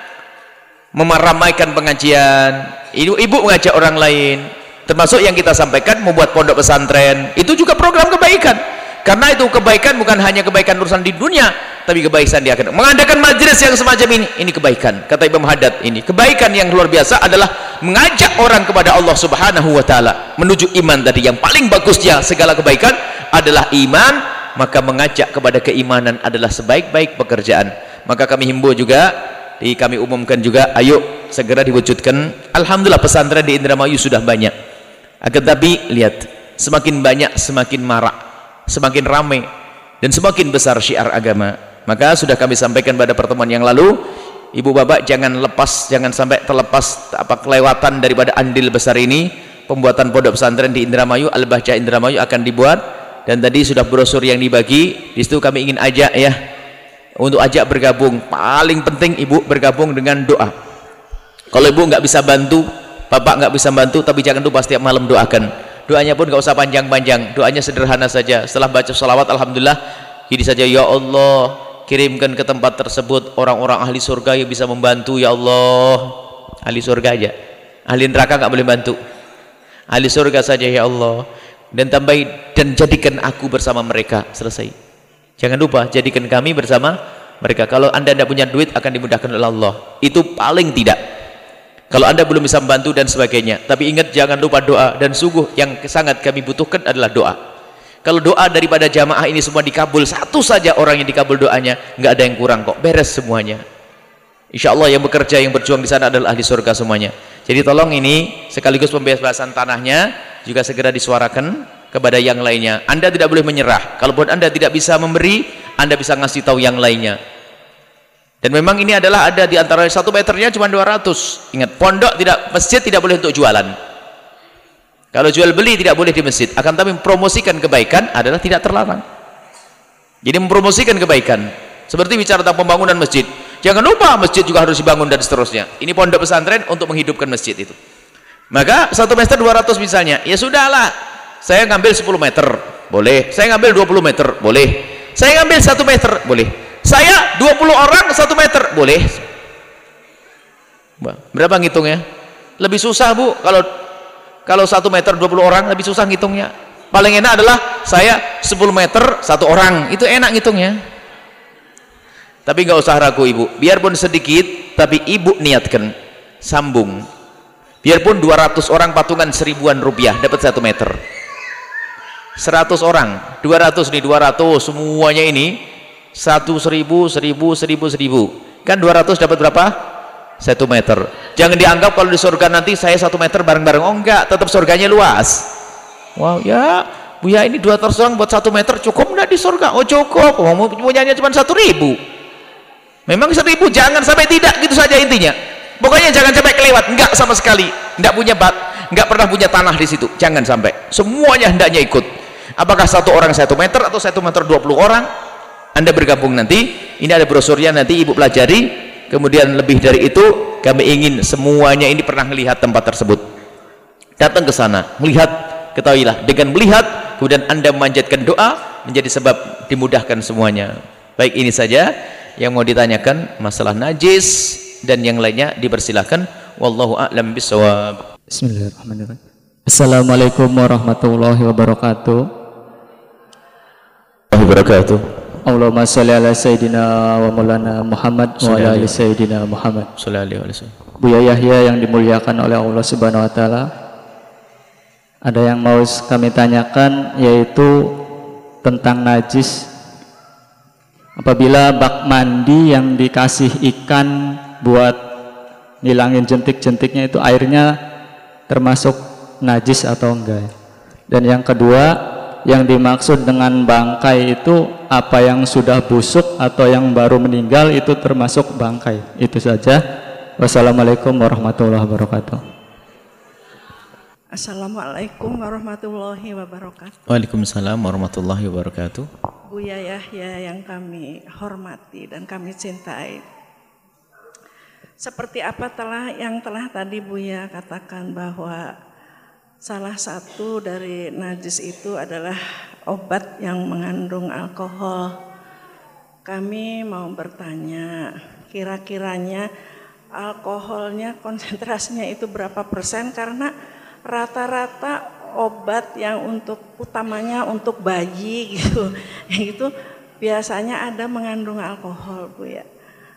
Speaker 2: Meramaikan pengajian, ibu mengajak orang lain, termasuk yang kita sampaikan membuat pondok pesantren, itu juga program kebaikan. Karena itu kebaikan bukan hanya kebaikan urusan di dunia, tapi kebaikan di akhirat. Mengadakan majelis yang semacam ini kebaikan. Kata Imam Haddad, ini kebaikan yang luar biasa adalah mengajak orang kepada Allah Subhanahu wa taala menuju iman tadi. Yang paling bagusnya segala kebaikan adalah iman, maka mengajak kepada keimanan adalah sebaik-baik pekerjaan. Maka kami himbau juga, kami umumkan juga, ayo segera diwujudkan. Alhamdulillah pesantren di Indramayu sudah banyak. Akan tapi lihat, semakin banyak semakin marak, semakin ramai, dan semakin besar syiar agama. Maka sudah kami sampaikan pada pertemuan yang lalu, ibu bapak jangan sampai terlepas kelewatan daripada andil besar ini. Pembuatan pondok pesantren di Indramayu, Al-Bahjah Indramayu akan dibuat, dan tadi sudah brosur yang dibagi. Di situ kami ingin ajak ya, untuk ajak bergabung. Paling penting ibu bergabung dengan doa. Kalau ibu nggak bisa bantu, bapak nggak bisa bantu, tapi jangan lupa setiap malam doakan. Doanya pun nggak usah panjang-panjang, doanya sederhana saja. Setelah baca sholawat, alhamdulillah, gini saja, ya Allah, kirimkan ke tempat tersebut orang-orang ahli surga yang bisa membantu, ya Allah. Ahli surga aja, ahli neraka nggak boleh bantu, ahli surga saja, ya Allah. Dan tambahin, dan jadikan aku bersama mereka. Selesai. Jangan lupa, jadikan kami bersama mereka. Kalau anda tidak punya duit, akan dimudahkan oleh Allah. Itu paling tidak. Kalau anda belum bisa membantu dan sebagainya. Tapi ingat, jangan lupa doa. Dan sungguh yang sangat kami butuhkan adalah doa. Kalau doa daripada jamaah ini semua dikabul, satu saja orang yang dikabul doanya, nggak ada yang kurang kok, beres semuanya. Insya Allah yang bekerja, yang berjuang di sana adalah ahli surga semuanya. Jadi tolong ini sekaligus pembebasan tanahnya juga segera disuarakan kepada yang lainnya. Anda tidak boleh menyerah. Kalaupun anda tidak bisa memberi, anda bisa ngasih tahu yang lainnya. Dan memang ini adalah ada di antara 1 meternya cuma 200. Ingat, pondok tidak, masjid tidak boleh untuk jualan. Kalau jual beli tidak boleh di masjid. Akan tapi mempromosikan kebaikan adalah tidak terlarang. Jadi mempromosikan kebaikan. Seperti bicara tentang pembangunan masjid. Jangan lupa masjid juga harus dibangun dan seterusnya. Ini pondok pesantren untuk menghidupkan masjid itu. Maka 1 meter 200 misalnya, ya sudahlah. Saya ngambil 10 meter, boleh. Saya ngambil 20 meter, boleh. Saya ngambil 1 meter, boleh. Saya 20 orang 1 meter, boleh. Berapa ngitungnya? Lebih susah bu, kalau 1 meter 20 orang lebih susah ngitungnya. Paling enak adalah saya 10 meter 1 orang, itu enak ngitungnya. Tapi nggak usah ragu ibu, biarpun sedikit, tapi ibu niatkan, sambung. Biarpun 200 orang patungan Rp1.000 dapat 1 meter. 100 orang, 200 nih, 200 semuanya ini 1.000, 1.000, 1.000, 1.000. Kan 200 dapat berapa? 1 meter. Jangan dianggap kalau di surga nanti saya 1 meter bareng-bareng. Oh enggak, tetap surganya luas. Wow, ya Buya ini 200 orang buat 1 meter cukup enggak di surga? Oh cukup, oh, punyanya cuma 1.000. Memang 1.000, jangan sampai tidak, gitu saja intinya. Pokoknya jangan sampai kelewat, enggak sama sekali. Enggak punya enggak pernah punya tanah di situ. Jangan sampai. Semuanya hendaknya ikut. Apakah 1 orang 1 meter atau 1 meter 20 orang? Anda bergabung nanti. Ini ada brosurnya, nanti ibu pelajari. Kemudian lebih dari itu, kami ingin semuanya ini pernah melihat tempat tersebut. Datang ke sana, melihat, ketahuilah, dengan melihat, kemudian Anda memanjatkan doa, menjadi sebab dimudahkan semuanya. Baik, ini saja yang mau ditanyakan, masalah najis dan yang lainnya dipersilahkan. Wallahu a'lam bishawab.
Speaker 3: Bismillahirrahmanirrahim. Assalamualaikum warahmatullahi wabarakatuh. Allahumma sholli ala Sayyidina wa Maulana Muhammad wa ala ali Sayyidina Muhammad. Buya Yahya yang dimuliakan oleh Allah Subhanahu wa taala, ada yang mau kami tanyakan, yaitu tentang najis. Apabila bak mandi yang dikasih ikan buat ngilangin jentik-jentiknya, itu airnya termasuk najis atau enggak? Dan yang kedua, yang dimaksud dengan bangkai itu apa yang sudah busuk atau yang baru meninggal itu termasuk bangkai. Itu saja. Wassalamualaikum warahmatullahi wabarakatuh.
Speaker 4: Assalamualaikum warahmatullahi wabarakatuh.
Speaker 1: Waalaikumsalam warahmatullahi wabarakatuh.
Speaker 4: Buya Yahya yang kami hormati dan kami cintai. Seperti apa yang telah tadi Buya katakan bahwa salah satu dari najis itu adalah obat yang mengandung alkohol. Kami mau bertanya, kira-kiranya alkoholnya konsentrasinya itu berapa persen? Karena rata-rata obat yang utamanya untuk bayi gitu, itu biasanya ada mengandung alkohol, Bu ya.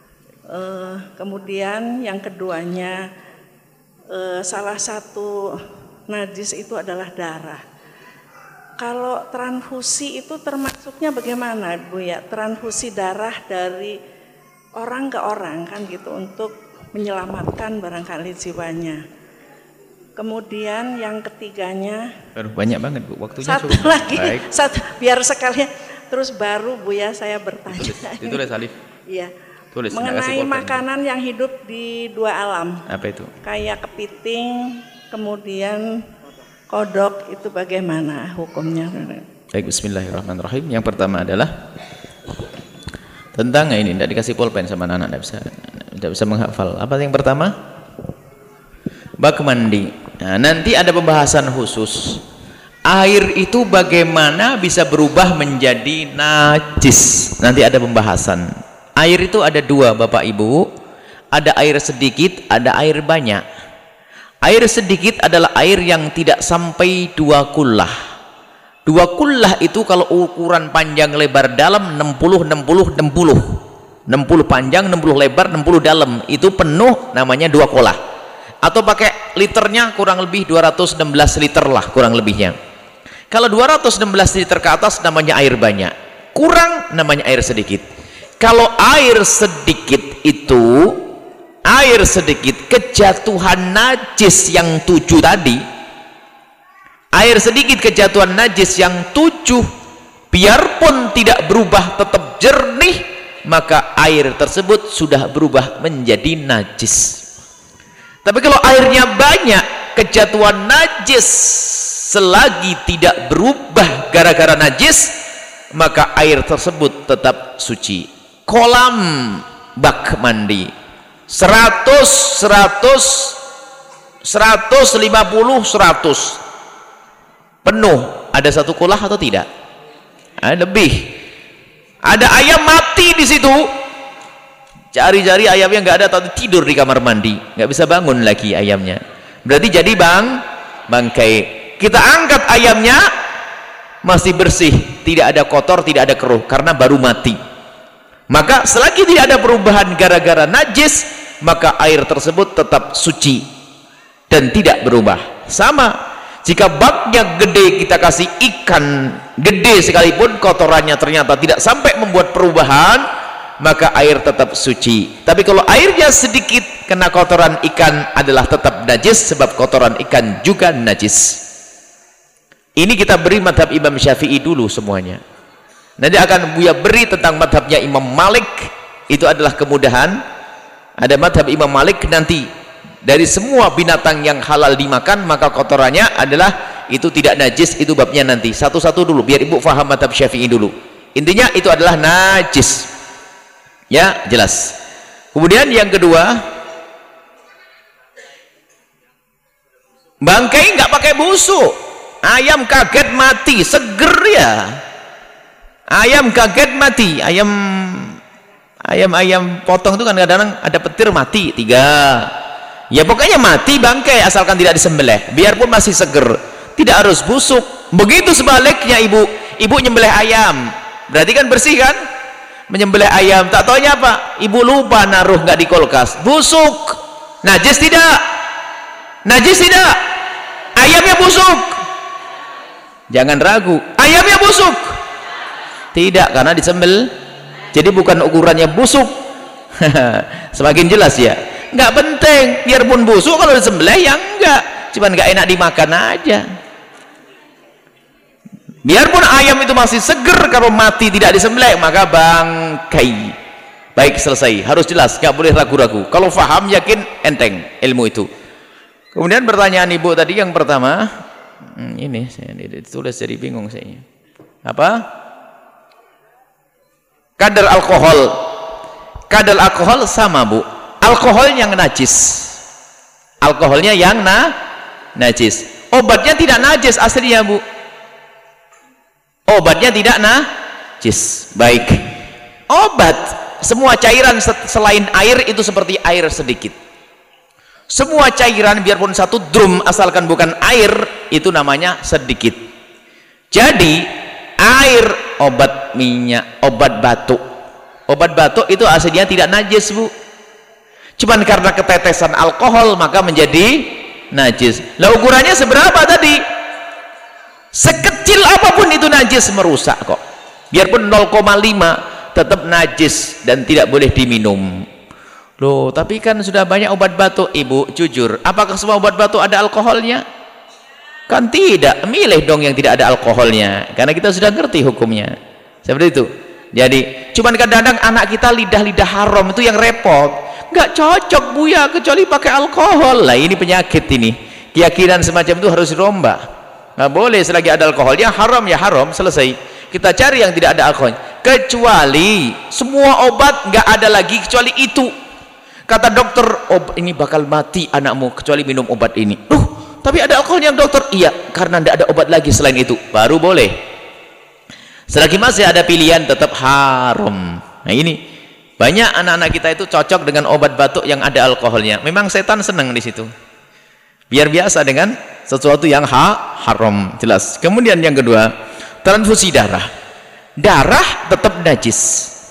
Speaker 4: Kemudian yang keduanya, salah satu najis itu adalah darah. Kalau transfusi itu termasuknya bagaimana, Bu ya? Transfusi darah dari orang ke orang kan gitu untuk menyelamatkan barangkali jiwanya. Kemudian yang ketiganya,
Speaker 1: banyak banget Bu, waktunya
Speaker 4: satu
Speaker 1: cukup.
Speaker 4: lagi, biar sekalian terus baru Bu ya saya bertanya.
Speaker 1: Ditulis Alif.
Speaker 4: Iya.
Speaker 1: Tulis,
Speaker 4: mengenai makanan yang hidup di dua alam.
Speaker 1: Apa itu?
Speaker 4: Kayak kepiting, kemudian kodok, itu bagaimana hukumnya?
Speaker 1: Baik, bismillahirrahmanirrahim. Yang pertama adalah tentang ini, tidak dikasih pulpen sama anak-anak, tidak bisa menghafal. Apa yang pertama? Bak mandi. Nah, nanti ada pembahasan khusus. Air itu bagaimana bisa berubah menjadi najis. Nanti ada pembahasan. Air itu ada dua, Bapak Ibu. Ada air sedikit, ada air banyak. Air sedikit adalah air yang tidak sampai 2 kullah. 2 kullah itu kalau ukuran panjang lebar dalam 60 panjang, 60 lebar, 60 dalam, itu penuh, namanya 2 kullah. Atau pakai liternya kurang lebih 216 liter lah kurang lebihnya. Kalau 216 liter ke atas namanya air banyak, kurang namanya air sedikit. Kalau air sedikit itu, air sedikit kejatuhan najis yang 7 tadi, air sedikit kejatuhan najis yang 7, biarpun tidak berubah tetap jernih, maka air tersebut sudah berubah menjadi najis. Tapi kalau airnya banyak, kejatuhan najis selagi tidak berubah gara-gara najis, maka air tersebut tetap suci. Kolam bak mandi 100 150 100 penuh, ada 1 kulah atau tidak? Lebih. Ada ayam mati di situ, cari-cari ayamnya nggak ada, atau tidur di kamar mandi, nggak bisa bangun lagi ayamnya, berarti jadi bangkai. Kita angkat ayamnya masih bersih, tidak ada kotor, tidak ada keruh, karena baru mati. Maka selagi tidak ada perubahan gara-gara najis, maka air tersebut tetap suci dan tidak berubah. Sama jika baknya gede, kita kasih ikan gede sekalipun, kotorannya ternyata tidak sampai membuat perubahan, maka air tetap suci. Tapi kalau airnya sedikit, kena kotoran ikan adalah tetap najis, sebab kotoran ikan juga najis. Ini kita beri madhab Imam Syafi'i dulu semuanya. Nanti akan Buya beri tentang madhabnya Imam Malik, itu adalah kemudahan. Ada madhab Imam Malik, nanti dari semua binatang yang halal dimakan, maka kotorannya adalah itu tidak najis, itu babnya nanti. Satu-satu dulu, biar ibu faham madhab Syafi'i dulu. Intinya itu adalah najis. Ya, jelas. Kemudian yang kedua, bangkai nggak pakai busuk. Ayam kaget mati, seger ya. Ayam kaget mati, ayam potong itu kan kadang-kadang ada petir mati 3. Ya pokoknya mati bangkai asalkan tidak disembelih, biarpun masih seger, tidak harus busuk. Begitu sebaliknya ibu nyembelih ayam, berarti kan bersih kan? Menyembelih ayam, tak taunya apa? Ibu lupa naruh nggak di kulkas, busuk. Najis tidak? Najis tidak? Ayamnya busuk. Jangan ragu, ayamnya busuk. Tidak, karena disembel. Jadi bukan ukurannya busuk. Semakin jelas ya. Nggak penting, biarpun busuk, kalau disembelih ya enggak, cuman nggak enak dimakan aja.
Speaker 2: Biarpun ayam itu masih seger, kalau mati tidak disembelih maka bangkai. Baik, selesai, harus jelas, nggak boleh ragu-ragu. Kalau faham, yakin, enteng ilmu itu. Kemudian pertanyaan ibu tadi yang pertama, ini saya ditulis jadi bingung saya. Apa? Kadar alkohol. Kadar alkohol sama, Bu. Alkohol yang najis. Alkoholnya yang najis. Obatnya tidak najis aslinya, Bu. Obatnya tidak najis. Baik. Obat, semua cairan selain air itu seperti air sedikit. Semua cairan biarpun satu drum asalkan bukan air itu namanya sedikit. Jadi air, obat minyak, obat batuk. Obat batuk itu aslinya tidak najis, Bu. Cuman karena ketetesan alkohol maka menjadi najis. Lah ukurannya seberapa tadi? Sekecil apapun itu najis, merusak kok. Biarpun 0,5 tetap najis dan tidak boleh diminum. Loh, tapi kan sudah banyak obat batuk, Ibu, jujur. Apakah semua obat batuk ada alkoholnya? Kan tidak. Milih dong yang tidak ada alkoholnya. Karena kita sudah ngerti hukumnya. Seperti itu. Jadi, cuman kadang-kadang anak kita lidah-lidah haram itu yang repot. Nggak cocok, Buya, kecuali pakai alkohol. Lah, ini penyakit ini. Keyakinan semacam itu harus dirombak. Nggak boleh selagi ada alkohol. Yang haram ya haram, selesai. Kita cari yang tidak ada alkohol. Kecuali semua obat nggak ada lagi kecuali itu. Kata dokter, ini bakal mati anakmu kecuali minum obat ini. Tapi ada alkoholnya dokter. Iya, karena tidak ada obat lagi selain itu, baru boleh. Selagi masih ada pilihan tetap haram. Nah ini banyak anak-anak kita itu cocok dengan obat batuk yang ada alkoholnya. Memang setan senang di situ. Biar biasa dengan sesuatu yang haram, jelas. Kemudian yang kedua, transfusi darah. Darah tetap najis.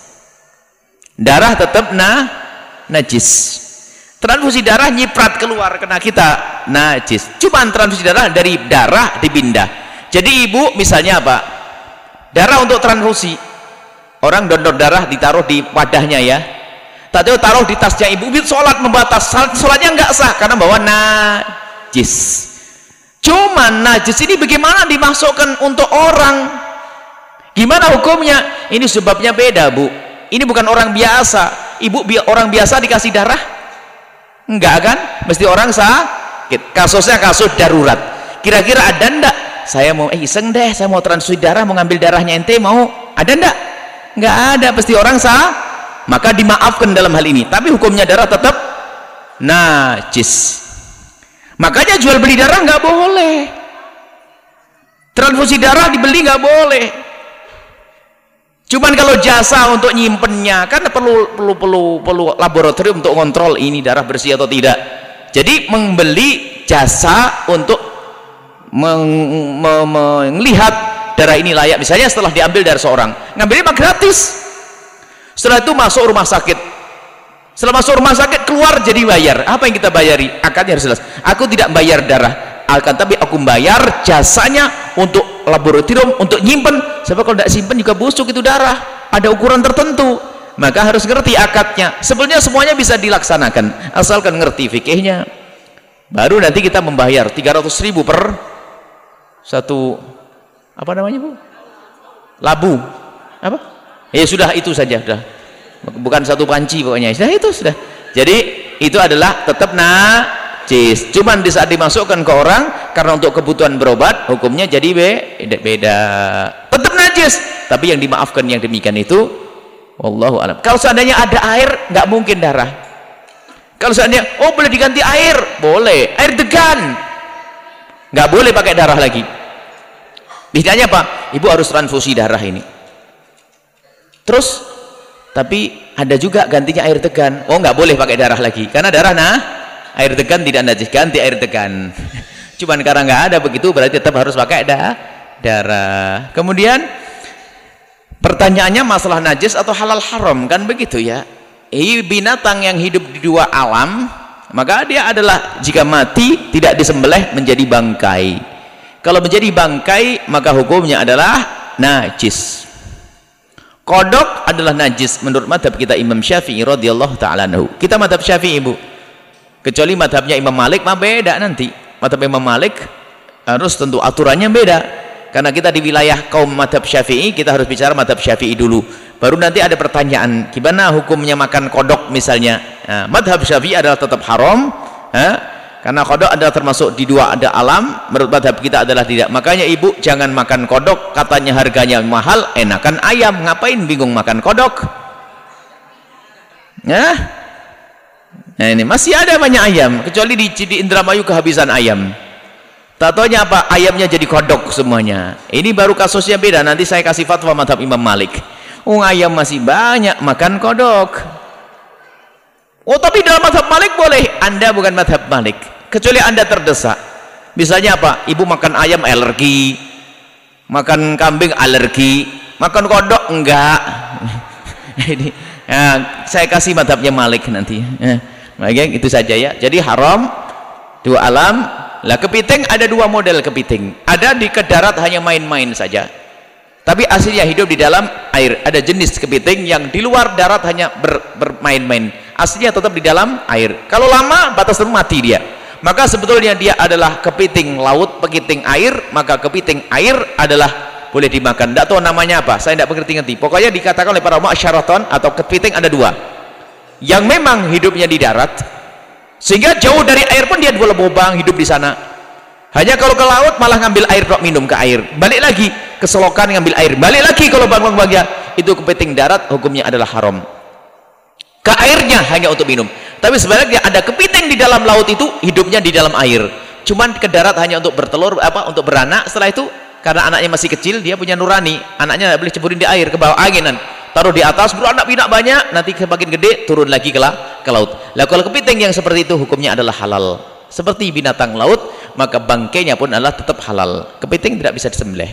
Speaker 2: Darah tetap najis. Transfusi darah nyiprat keluar kena kita najis. Cuman transfusi darah dari darah dipindah. Jadi ibu misalnya apa? Darah untuk transfusi. Orang donor darah ditaruh di wadahnya ya. Tadi taruh di tasnya ibu. Sholat membatas. Sholatnya nggak sah karena bawa najis. Cuman najis ini bagaimana dimasukkan untuk orang? Gimana hukumnya? Ini sebabnya beda, Bu. Ini bukan orang biasa. Ibu orang biasa dikasih darah? Enggak kan? Mesti orang sakit. Kasusnya kasus darurat. Kira-kira ada enggak? Saya mau iseng deh, saya mau transfusi darah, mau ngambil darahnya ente, mau? Ada enggak? Enggak ada, pasti orang maka dimaafkan dalam hal ini. Tapi hukumnya darah tetap najis. Makanya jual beli darah nggak boleh. Transfusi darah dibeli nggak boleh. Cuman kalau jasa untuk nyimpennya kan perlu laboratorium untuk kontrol ini darah bersih atau tidak. Jadi membeli jasa untuk melihat darah ini layak. Misalnya setelah diambil dari seorang, ngambilnya mah gratis. Setelah itu masuk rumah sakit. Setelah masuk rumah sakit keluar jadi bayar. Apa yang kita bayari? Akadnya harus jelas. Aku tidak bayar darah, akan tapi aku bayar jasanya untuk laboratorium untuk nyimpen. Sebab kalau tidak simpen juga busuk itu darah. Ada ukuran tertentu. Maka harus ngerti akadnya. Sebenarnya semuanya bisa dilaksanakan asalkan ngerti fikihnya. Baru nanti kita membayar 300.000 per satu apa namanya, Bu? Labu. Apa? Ya sudah itu saja sudah. Bukan satu panci pokoknya, sudah itu sudah. Jadi itu adalah tetap najis. Cuman di saat dimasukkan ke orang karena untuk kebutuhan berobat, hukumnya jadi beda. Tetap najis, tapi yang dimaafkan yang demikian itu wallahu a'lam. Kalau seandainya ada air, nggak mungkin darah. Kalau seandainya boleh diganti air, boleh. Air degan, nggak boleh pakai darah lagi. Bedanya apa? Ibu harus transfusi darah ini. Terus tapi ada juga gantinya air degan. Nggak boleh pakai darah lagi karena darah air degan tidak najis, ganti air degan. Cuman karena nggak ada begitu berarti tetap harus pakai darah. Kemudian pertanyaannya masalah najis atau halal haram kan begitu ya. Binatang yang hidup di dua alam maka dia adalah jika mati tidak disembelih menjadi bangkai. Kalau menjadi bangkai maka hukumnya adalah najis. Kodok adalah najis menurut madhab kita Imam Syafi'i radhiyallahu ta'ala anhu. Kita madhab Syafi'i, Bu. Kecuali madhabnya Imam Malik mah beda nanti. Madhab Imam Malik harus tentu aturannya beda. Karena kita di wilayah kaum madhab Syafi'i, kita harus bicara madhab Syafi'i dulu. Baru nanti ada pertanyaan, gimana hukumnya makan kodok misalnya. Nah, madhab Syafi'i adalah tetap haram, karena kodok adalah termasuk di dua ada alam. Menurut madhab kita adalah tidak. Makanya ibu jangan makan kodok, katanya harganya mahal, enakan ayam. Ngapain bingung makan kodok? Nah ini masih ada banyak ayam, kecuali di Indramayu kehabisan ayam. Tak taunya apa, ayamnya jadi kodok semuanya. Ini baru kasusnya beda, nanti saya kasih fatwa madhab Imam Malik. Ayam masih banyak, makan kodok. Tapi dalam madhab Malik boleh. Anda bukan madhab Malik, kecuali Anda terdesak. Misalnya apa, ibu makan ayam alergi, makan kambing alergi, makan kodok enggak. Ini saya kasih madhabnya Malik nanti. Baik, itu saja ya. Jadi haram dua alam. Lah kepiting ada dua model kepiting. Ada di ke darat hanya main-main saja, tapi aslinya hidup di dalam air. Ada jenis kepiting yang di luar darat hanya bermain-main, aslinya tetap di dalam air. Kalau lama batas mati dia. Maka sebetulnya dia adalah kepiting laut, kepiting air. Maka kepiting air adalah boleh dimakan. Tidak tahu namanya apa, saya tidak mengerti-ngerti. Pokoknya dikatakan oleh para ulama syaraton atau kepiting ada dua, yang memang hidupnya di darat, sehingga jauh dari air pun dia dua lubang hidup di sana. Hanya kalau ke laut malah ngambil air untuk minum ke air, balik lagi ke selokan ngambil air, balik lagi ke lubang-lubangnya. Itu kepiting darat, hukumnya adalah haram. Ke airnya hanya untuk minum. Tapi sebenarnya ada kepiting di dalam laut itu hidupnya di dalam air, cuman ke darat hanya untuk bertelur, untuk beranak. Setelah itu karena anaknya masih kecil, dia punya nurani, anaknya tidak boleh ceburin di air, ke bawah anginan, taruh di atas, beranak pinak banyak, nanti semakin gede turun lagi ke laut. Lah kalau kepiting yang seperti itu hukumnya adalah halal, seperti binatang laut, maka bangkainya pun adalah tetap halal. Kepiting tidak bisa disembelih.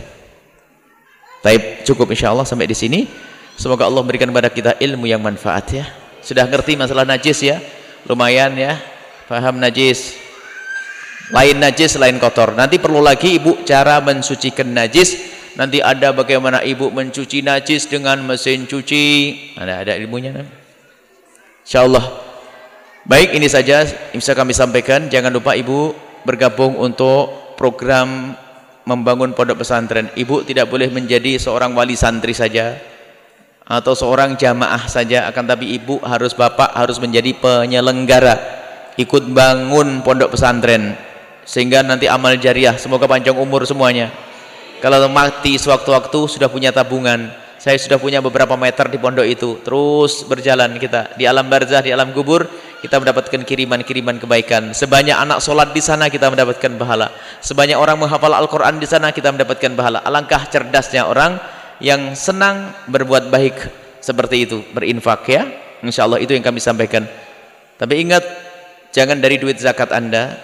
Speaker 2: Baik, cukup insyaallah sampai di sini. Semoga Allah memberikan kepada kita ilmu yang manfaat ya. Sudah ngerti masalah najis ya, lumayan ya, paham najis, lain najis lain kotor. Nanti perlu lagi ibu cara mensucikan najis. Nanti ada bagaimana ibu mencuci najis dengan mesin cuci. Ada ilmunya kan? Insyaallah. Baik, ini saja yang bisa kami sampaikan. Jangan lupa ibu bergabung untuk program membangun pondok pesantren. Ibu tidak boleh menjadi seorang wali santri saja atau seorang jamaah saja, akan tapi ibu harus, bapak harus menjadi penyelenggara, ikut bangun pondok pesantren, sehingga nanti amal jariah. Semoga panjang umur semuanya. Kalau mati sewaktu-waktu sudah punya tabungan. Saya sudah punya beberapa meter di pondok itu. Terus berjalan kita di alam barzah, di alam kubur, kita mendapatkan kiriman-kiriman kebaikan. Sebanyak anak sholat di sana kita mendapatkan pahala. Sebanyak orang menghafal Al-Quran di sana kita mendapatkan pahala. Alangkah cerdasnya orang yang senang berbuat baik seperti itu, berinfak ya. Insya Allah itu yang kami sampaikan. Tapi ingat, jangan dari duit zakat Anda,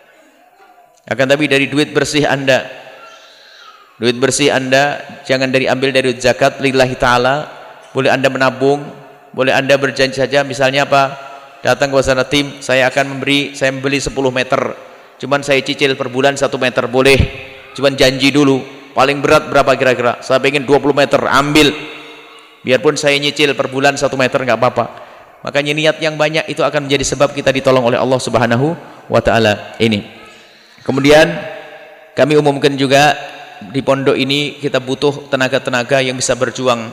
Speaker 2: akan tapi dari duit bersih Anda. Duit bersih Anda jangan ambil dari zakat lillahi ta'ala. Boleh Anda menabung, boleh Anda berjanji saja, misalnya apa, datang ke sana tim, saya membeli 10 meter, cuman saya cicil per bulan 1 meter, boleh, cuman janji dulu. Paling berat berapa kira-kira? Saya pengen 20 meter, ambil, biarpun saya nyicil per bulan 1 meter nggak apa-apa. Makanya niat yang banyak itu akan menjadi sebab kita ditolong oleh Allah Subhanahu wa ta'ala. Ini kemudian kami umumkan juga, di pondok ini kita butuh tenaga-tenaga yang bisa berjuang.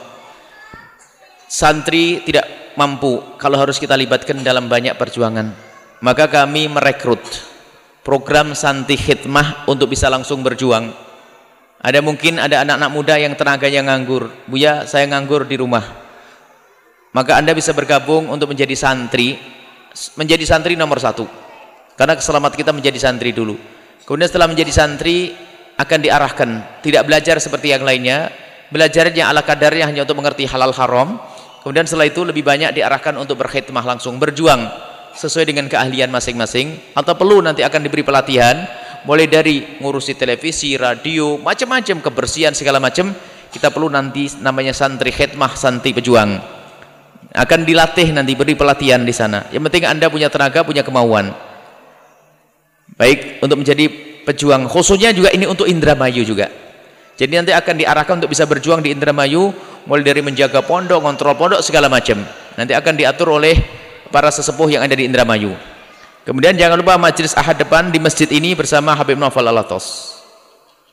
Speaker 2: Santri tidak mampu kalau harus kita libatkan dalam banyak perjuangan. Maka kami merekrut program santri khidmah untuk bisa langsung berjuang. Mungkin ada anak-anak muda yang tenaganya nganggur. Buya, saya nganggur di rumah. Maka Anda bisa bergabung untuk menjadi santri. Menjadi santri nomor 1. Karena selamat kita menjadi santri dulu. Kemudian setelah menjadi santri akan diarahkan, tidak belajar seperti yang lainnya, belajarnya ala kadarnya hanya untuk mengerti halal haram. Kemudian setelah itu lebih banyak diarahkan untuk berkhidmah langsung, berjuang sesuai dengan keahlian masing-masing, atau perlu nanti akan diberi pelatihan, mulai dari ngurusi televisi, radio, macam-macam, kebersihan segala macam. Kita perlu nanti namanya santri khidmah, santri pejuang, akan dilatih nanti, beri pelatihan di sana. Yang penting Anda punya tenaga, punya kemauan baik untuk menjadi pejuang, khususnya juga ini untuk Indramayu juga. Jadi nanti akan diarahkan untuk bisa berjuang di Indramayu, mulai dari menjaga pondok, kontrol pondok, segala macam. Nanti akan diatur oleh para sesepuh yang ada di Indramayu. Kemudian jangan lupa majelis ahad depan di masjid ini bersama Habib Novel Alatos.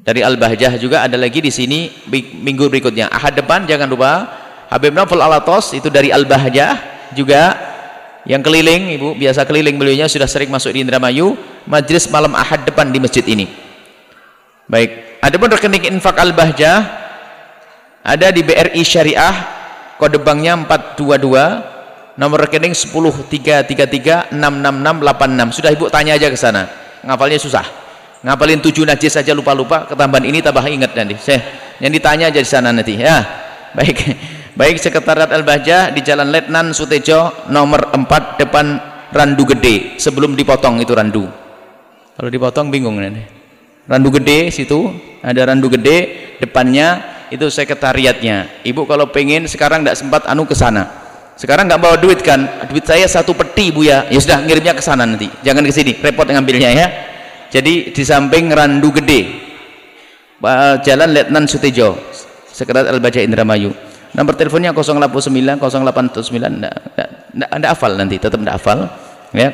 Speaker 2: Dari Al-Bahjah juga ada lagi di sini minggu berikutnya. Ahad depan jangan lupa Habib Naufal Alatos itu dari Al-Bahjah juga, yang keliling, Ibu biasa keliling beliaunya, sudah sering masuk di Indramayu, majlis malam Ahad depan di masjid ini. Baik, ada pun rekening infak Al-Bahjah ada di BRI Syariah, kode banknya 422, nomor rekening 10333666686. Sudah Ibu tanya aja ke sana, ngapalnya susah, ngapalin 7 najis saja lupa-lupa, ketambahan ini tambah ingat nanti. Yang ditanya aja di sana nanti ya. Baik, Sekretariat Al-Bahjah di Jalan Letnan Sutejo nomor 4 depan Randu Gede, sebelum dipotong itu randu. Kalau dipotong bingung nanti. Randu Gede situ ada Randu Gede, depannya itu sekretariatnya. Ibu kalau pengen sekarang tidak sempat ke sana. Sekarang nggak bawa duit kan? Duit saya 1 peti Bu ya. Ya sudah, ngirimnya ke sana nanti. Jangan ke sini, repot ngambilnya ya. Jadi di samping Randu Gede, Jalan Letnan Sutejo, Sekretariat Al-Bahjah Indramayu. Nomor teleponnya 089 089, enggak hafal nanti, tetap enggak hafal ya.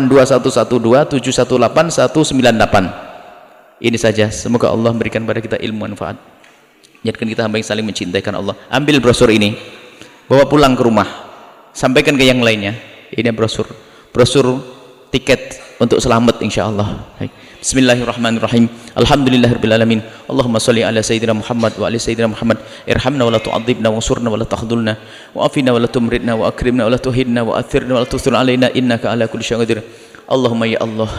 Speaker 2: 082112718198. Ini saja, semoga Allah memberikan kepada kita ilmu manfaat, jadikan kita hamba yang saling mencintaikan Allah. Ambil brosur ini, bawa pulang ke rumah, sampaikan ke yang lainnya. Ini brosur tiket untuk selamat insyaallah. Bismillahirrahmanirrahim. Alhamdulillahirrabbilalamin. Allahumma salli ala Sayyidina Muhammad wa ala Sayyidina Muhammad. Irhamna wa la tu'adzibna wa surna wa la tahdulna wa afina wa la tumridna wa akrimna wa la tuhidna wa athirna wa la tusir alaina innaka ala kulli syai'in qadir. Allahumma ya Allah,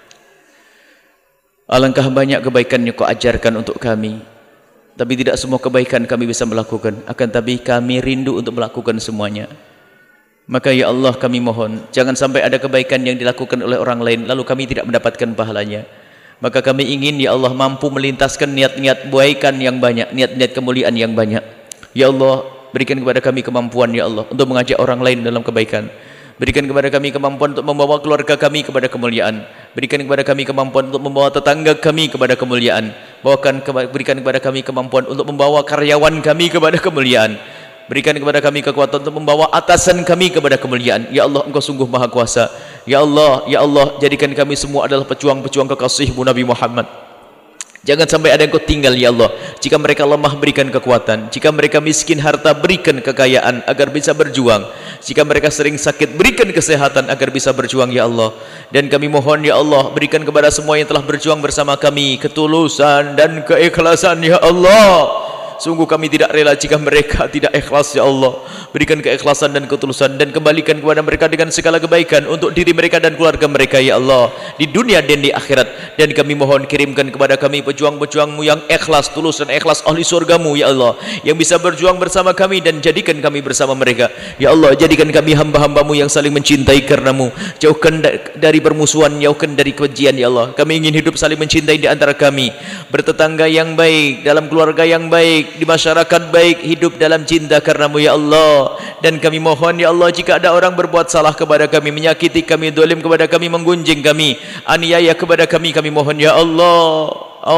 Speaker 2: alangkah banyak kebaikan yang Kau ajarkan untuk kami, tapi tidak semua kebaikan kami bisa melakukan, akan tapi kami rindu untuk melakukan semuanya. Maka ya Allah, kami mohon jangan sampai ada kebaikan yang dilakukan oleh orang lain lalu kami tidak mendapatkan pahalanya. Maka kami ingin ya Allah mampu melintaskan niat-niat kebaikan yang banyak, niat-niat kemuliaan yang banyak. Ya Allah, berikan kepada kami kemampuan ya Allah untuk mengajak orang lain dalam kebaikan. Berikan kepada kami kemampuan untuk membawa keluarga kami kepada kemuliaan. Berikan kepada kami kemampuan untuk membawa tetangga kami kepada kemuliaan. Berikan kepada kami kemampuan untuk membawa karyawan kami kepada kemuliaan. Berikan kepada kami kekuatan untuk membawa atasan kami kepada kemuliaan. Ya Allah, Engkau sungguh maha kuasa. Ya Allah, jadikan kami semua adalah pejuang-pejuang kekasih-Mu Nabi Muhammad. Jangan sampai ada yang Kau tinggal ya Allah. Jika mereka lemah, berikan kekuatan. Jika mereka miskin harta, berikan kekayaan agar bisa berjuang. Jika mereka sering sakit, berikan kesehatan agar bisa berjuang ya Allah. Dan kami mohon ya Allah, berikan kepada semua yang telah berjuang bersama kami ketulusan dan keikhlasan ya Allah. Sungguh kami tidak rela jika mereka tidak ikhlas ya Allah. Berikan keikhlasan dan ketulusan dan kembalikan kepada mereka dengan segala kebaikan untuk diri mereka dan keluarga mereka ya Allah, di dunia dan di akhirat. Dan kami mohon kirimkan kepada kami pejuang-pejuang-Mu yang ikhlas, tulus dan ikhlas ahli surga-Mu ya Allah, yang bisa berjuang bersama kami dan jadikan kami bersama mereka ya Allah. Jadikan kami hamba-hamba-Mu yang saling mencintai karena-Mu. Jauhkan dari permusuhan, jauhkan dari kebencian ya Allah. Kami ingin hidup saling mencintai di antara kami, bertetangga yang baik, dalam keluarga yang baik, di masyarakat baik, hidup dalam cinta karena-Mu ya Allah. Dan kami mohon ya Allah, jika ada orang berbuat salah kepada kami, menyakiti kami, zalim kepada kami, menggunjing kami, aniaya kepada kami, kami mohon ya Allah,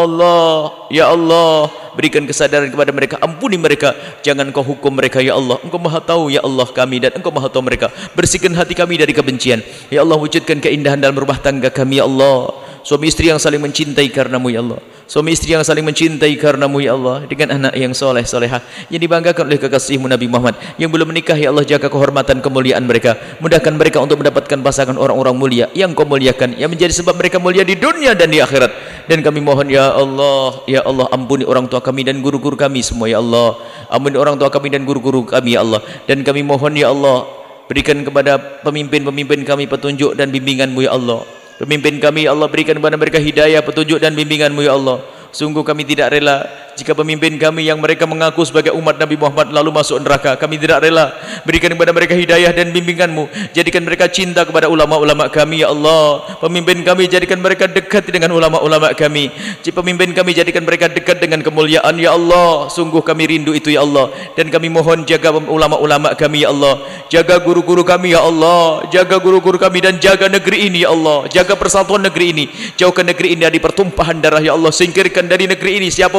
Speaker 2: ya Allah, berikan kesadaran kepada mereka, ampuni mereka, jangan Kau hukum mereka ya Allah. Engkau maha tahu ya Allah kami, dan Engkau maha tahu mereka. Bersihkan hati kami dari kebencian ya Allah. Wujudkan keindahan dalam rumah tangga kami ya Allah. Suami istri yang saling mencintai karena-Mu ya Allah. Suami istri yang saling mencintai karena-Mu ya Allah, dengan anak yang soleh solehah yang dibanggakan oleh kekasih-Mu Nabi Muhammad. Yang belum menikah ya Allah, jaga kehormatan kemuliaan mereka, mudahkan mereka untuk mendapatkan pasangan orang-orang mulia yang Kau muliakan, yang menjadi sebab mereka mulia di dunia dan di akhirat. Dan kami mohon ya Allah, ampuni orang tua kami dan guru-guru kami semua ya Allah. Ampuni orang tua kami dan guru-guru kami ya Allah. Dan kami mohon ya Allah, berikan kepada pemimpin-pemimpin kami petunjuk dan bimbingan-Mu ya Allah. Pemimpin kami ya Allah, berikan kepada mereka hidayah, petunjuk dan bimbingan-Mu ya Allah. Sungguh kami tidak rela jika pemimpin kami yang mereka mengaku sebagai umat Nabi Muhammad lalu masuk neraka. Kami tidak rela. Berikan kepada mereka hidayah dan bimbingan-Mu. Jadikan mereka cinta kepada ulama-ulama kami ya Allah. Pemimpin kami jadikan mereka dekat dengan ulama-ulama kami. Pemimpin kami jadikan mereka dekat dengan kemuliaan ya Allah. Sungguh kami rindu itu ya Allah. Dan kami mohon jaga ulama-ulama kami ya Allah. Jaga guru-guru kami ya Allah. Jaga guru-guru kami dan jaga negeri ini ya Allah. Jaga persatuan negeri ini. Jauhkan negeri ini dari pertumpahan darah ya Allah. Singkirkan dari negeri ini siapapun yang ingin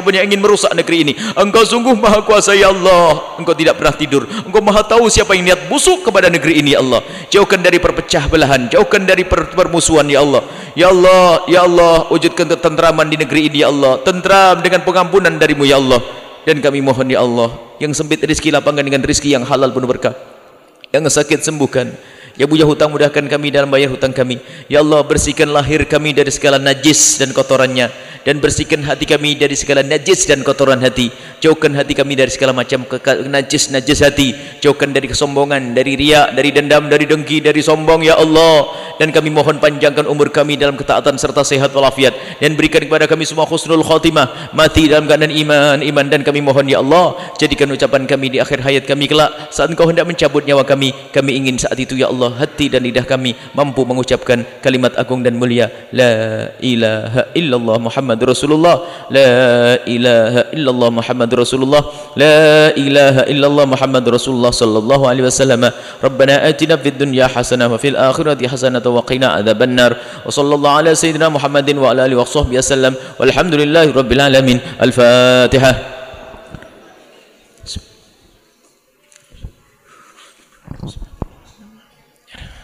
Speaker 2: merusak negeri ini. Engkau sungguh maha kuasa ya Allah. Engkau tidak pernah tidur. Engkau maha tahu siapa yang niat busuk kepada negeri ini ya Allah. Jauhkan dari perpecah belahan, jauhkan dari permusuhan ya Allah. Ya Allah, ya Allah, wujudkan ketentraman di negeri ini ya Allah. Tentram dengan pengampunan darimu ya Allah. Dan kami mohon ya Allah, yang sempit rezeki lapangkan dengan rezeki yang halal penuh berkah. Yang sakit sembuhkan. Ya Buya hutang mudahkan kami dalam bayar hutang kami. Ya Allah, bersihkan lahir kami dari segala najis dan kotorannya, dan bersihkan hati kami dari segala najis dan kotoran hati. Jauhkan hati kami dari segala macam najis hati. Jauhkan dari kesombongan, dari riya, dari dendam, dari dengki, dari sombong ya Allah. Dan kami mohon panjangkan umur kami dalam ketaatan serta sehat walafiat, dan berikan kepada kami semua husnul khotimah, mati dalam keadaan iman. Dan kami mohon ya Allah, jadikan ucapan kami di akhir hayat kami kelak saat Engkau hendak mencabut nyawa kami ingin saat itu ya Allah hati dan lidah kami mampu mengucapkan kalimat agung dan mulia, la ilaha illallah Muhammadur Rasulullah, la ilaha illallah Muhammadur Rasulullah, la ilaha illallah Muhammadur Rasulullah sallallahu alaihi wasallam. Rabbana atina fid dunya hasanah wa fil akhirati hasanah wa qina adzabannar. Wa sallallahu ala sayyidina Muhammadin wa ala alihi wa sahbihi wasallam. Walhamdulillahi rabbil alamin. Al-Fatihah.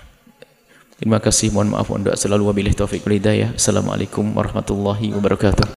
Speaker 2: Terima kasih, mohon maaf, mohon doa selalu, wabillahi taufiq wal hidayah. Assalamualaikum warahmatullahi wabarakatuh.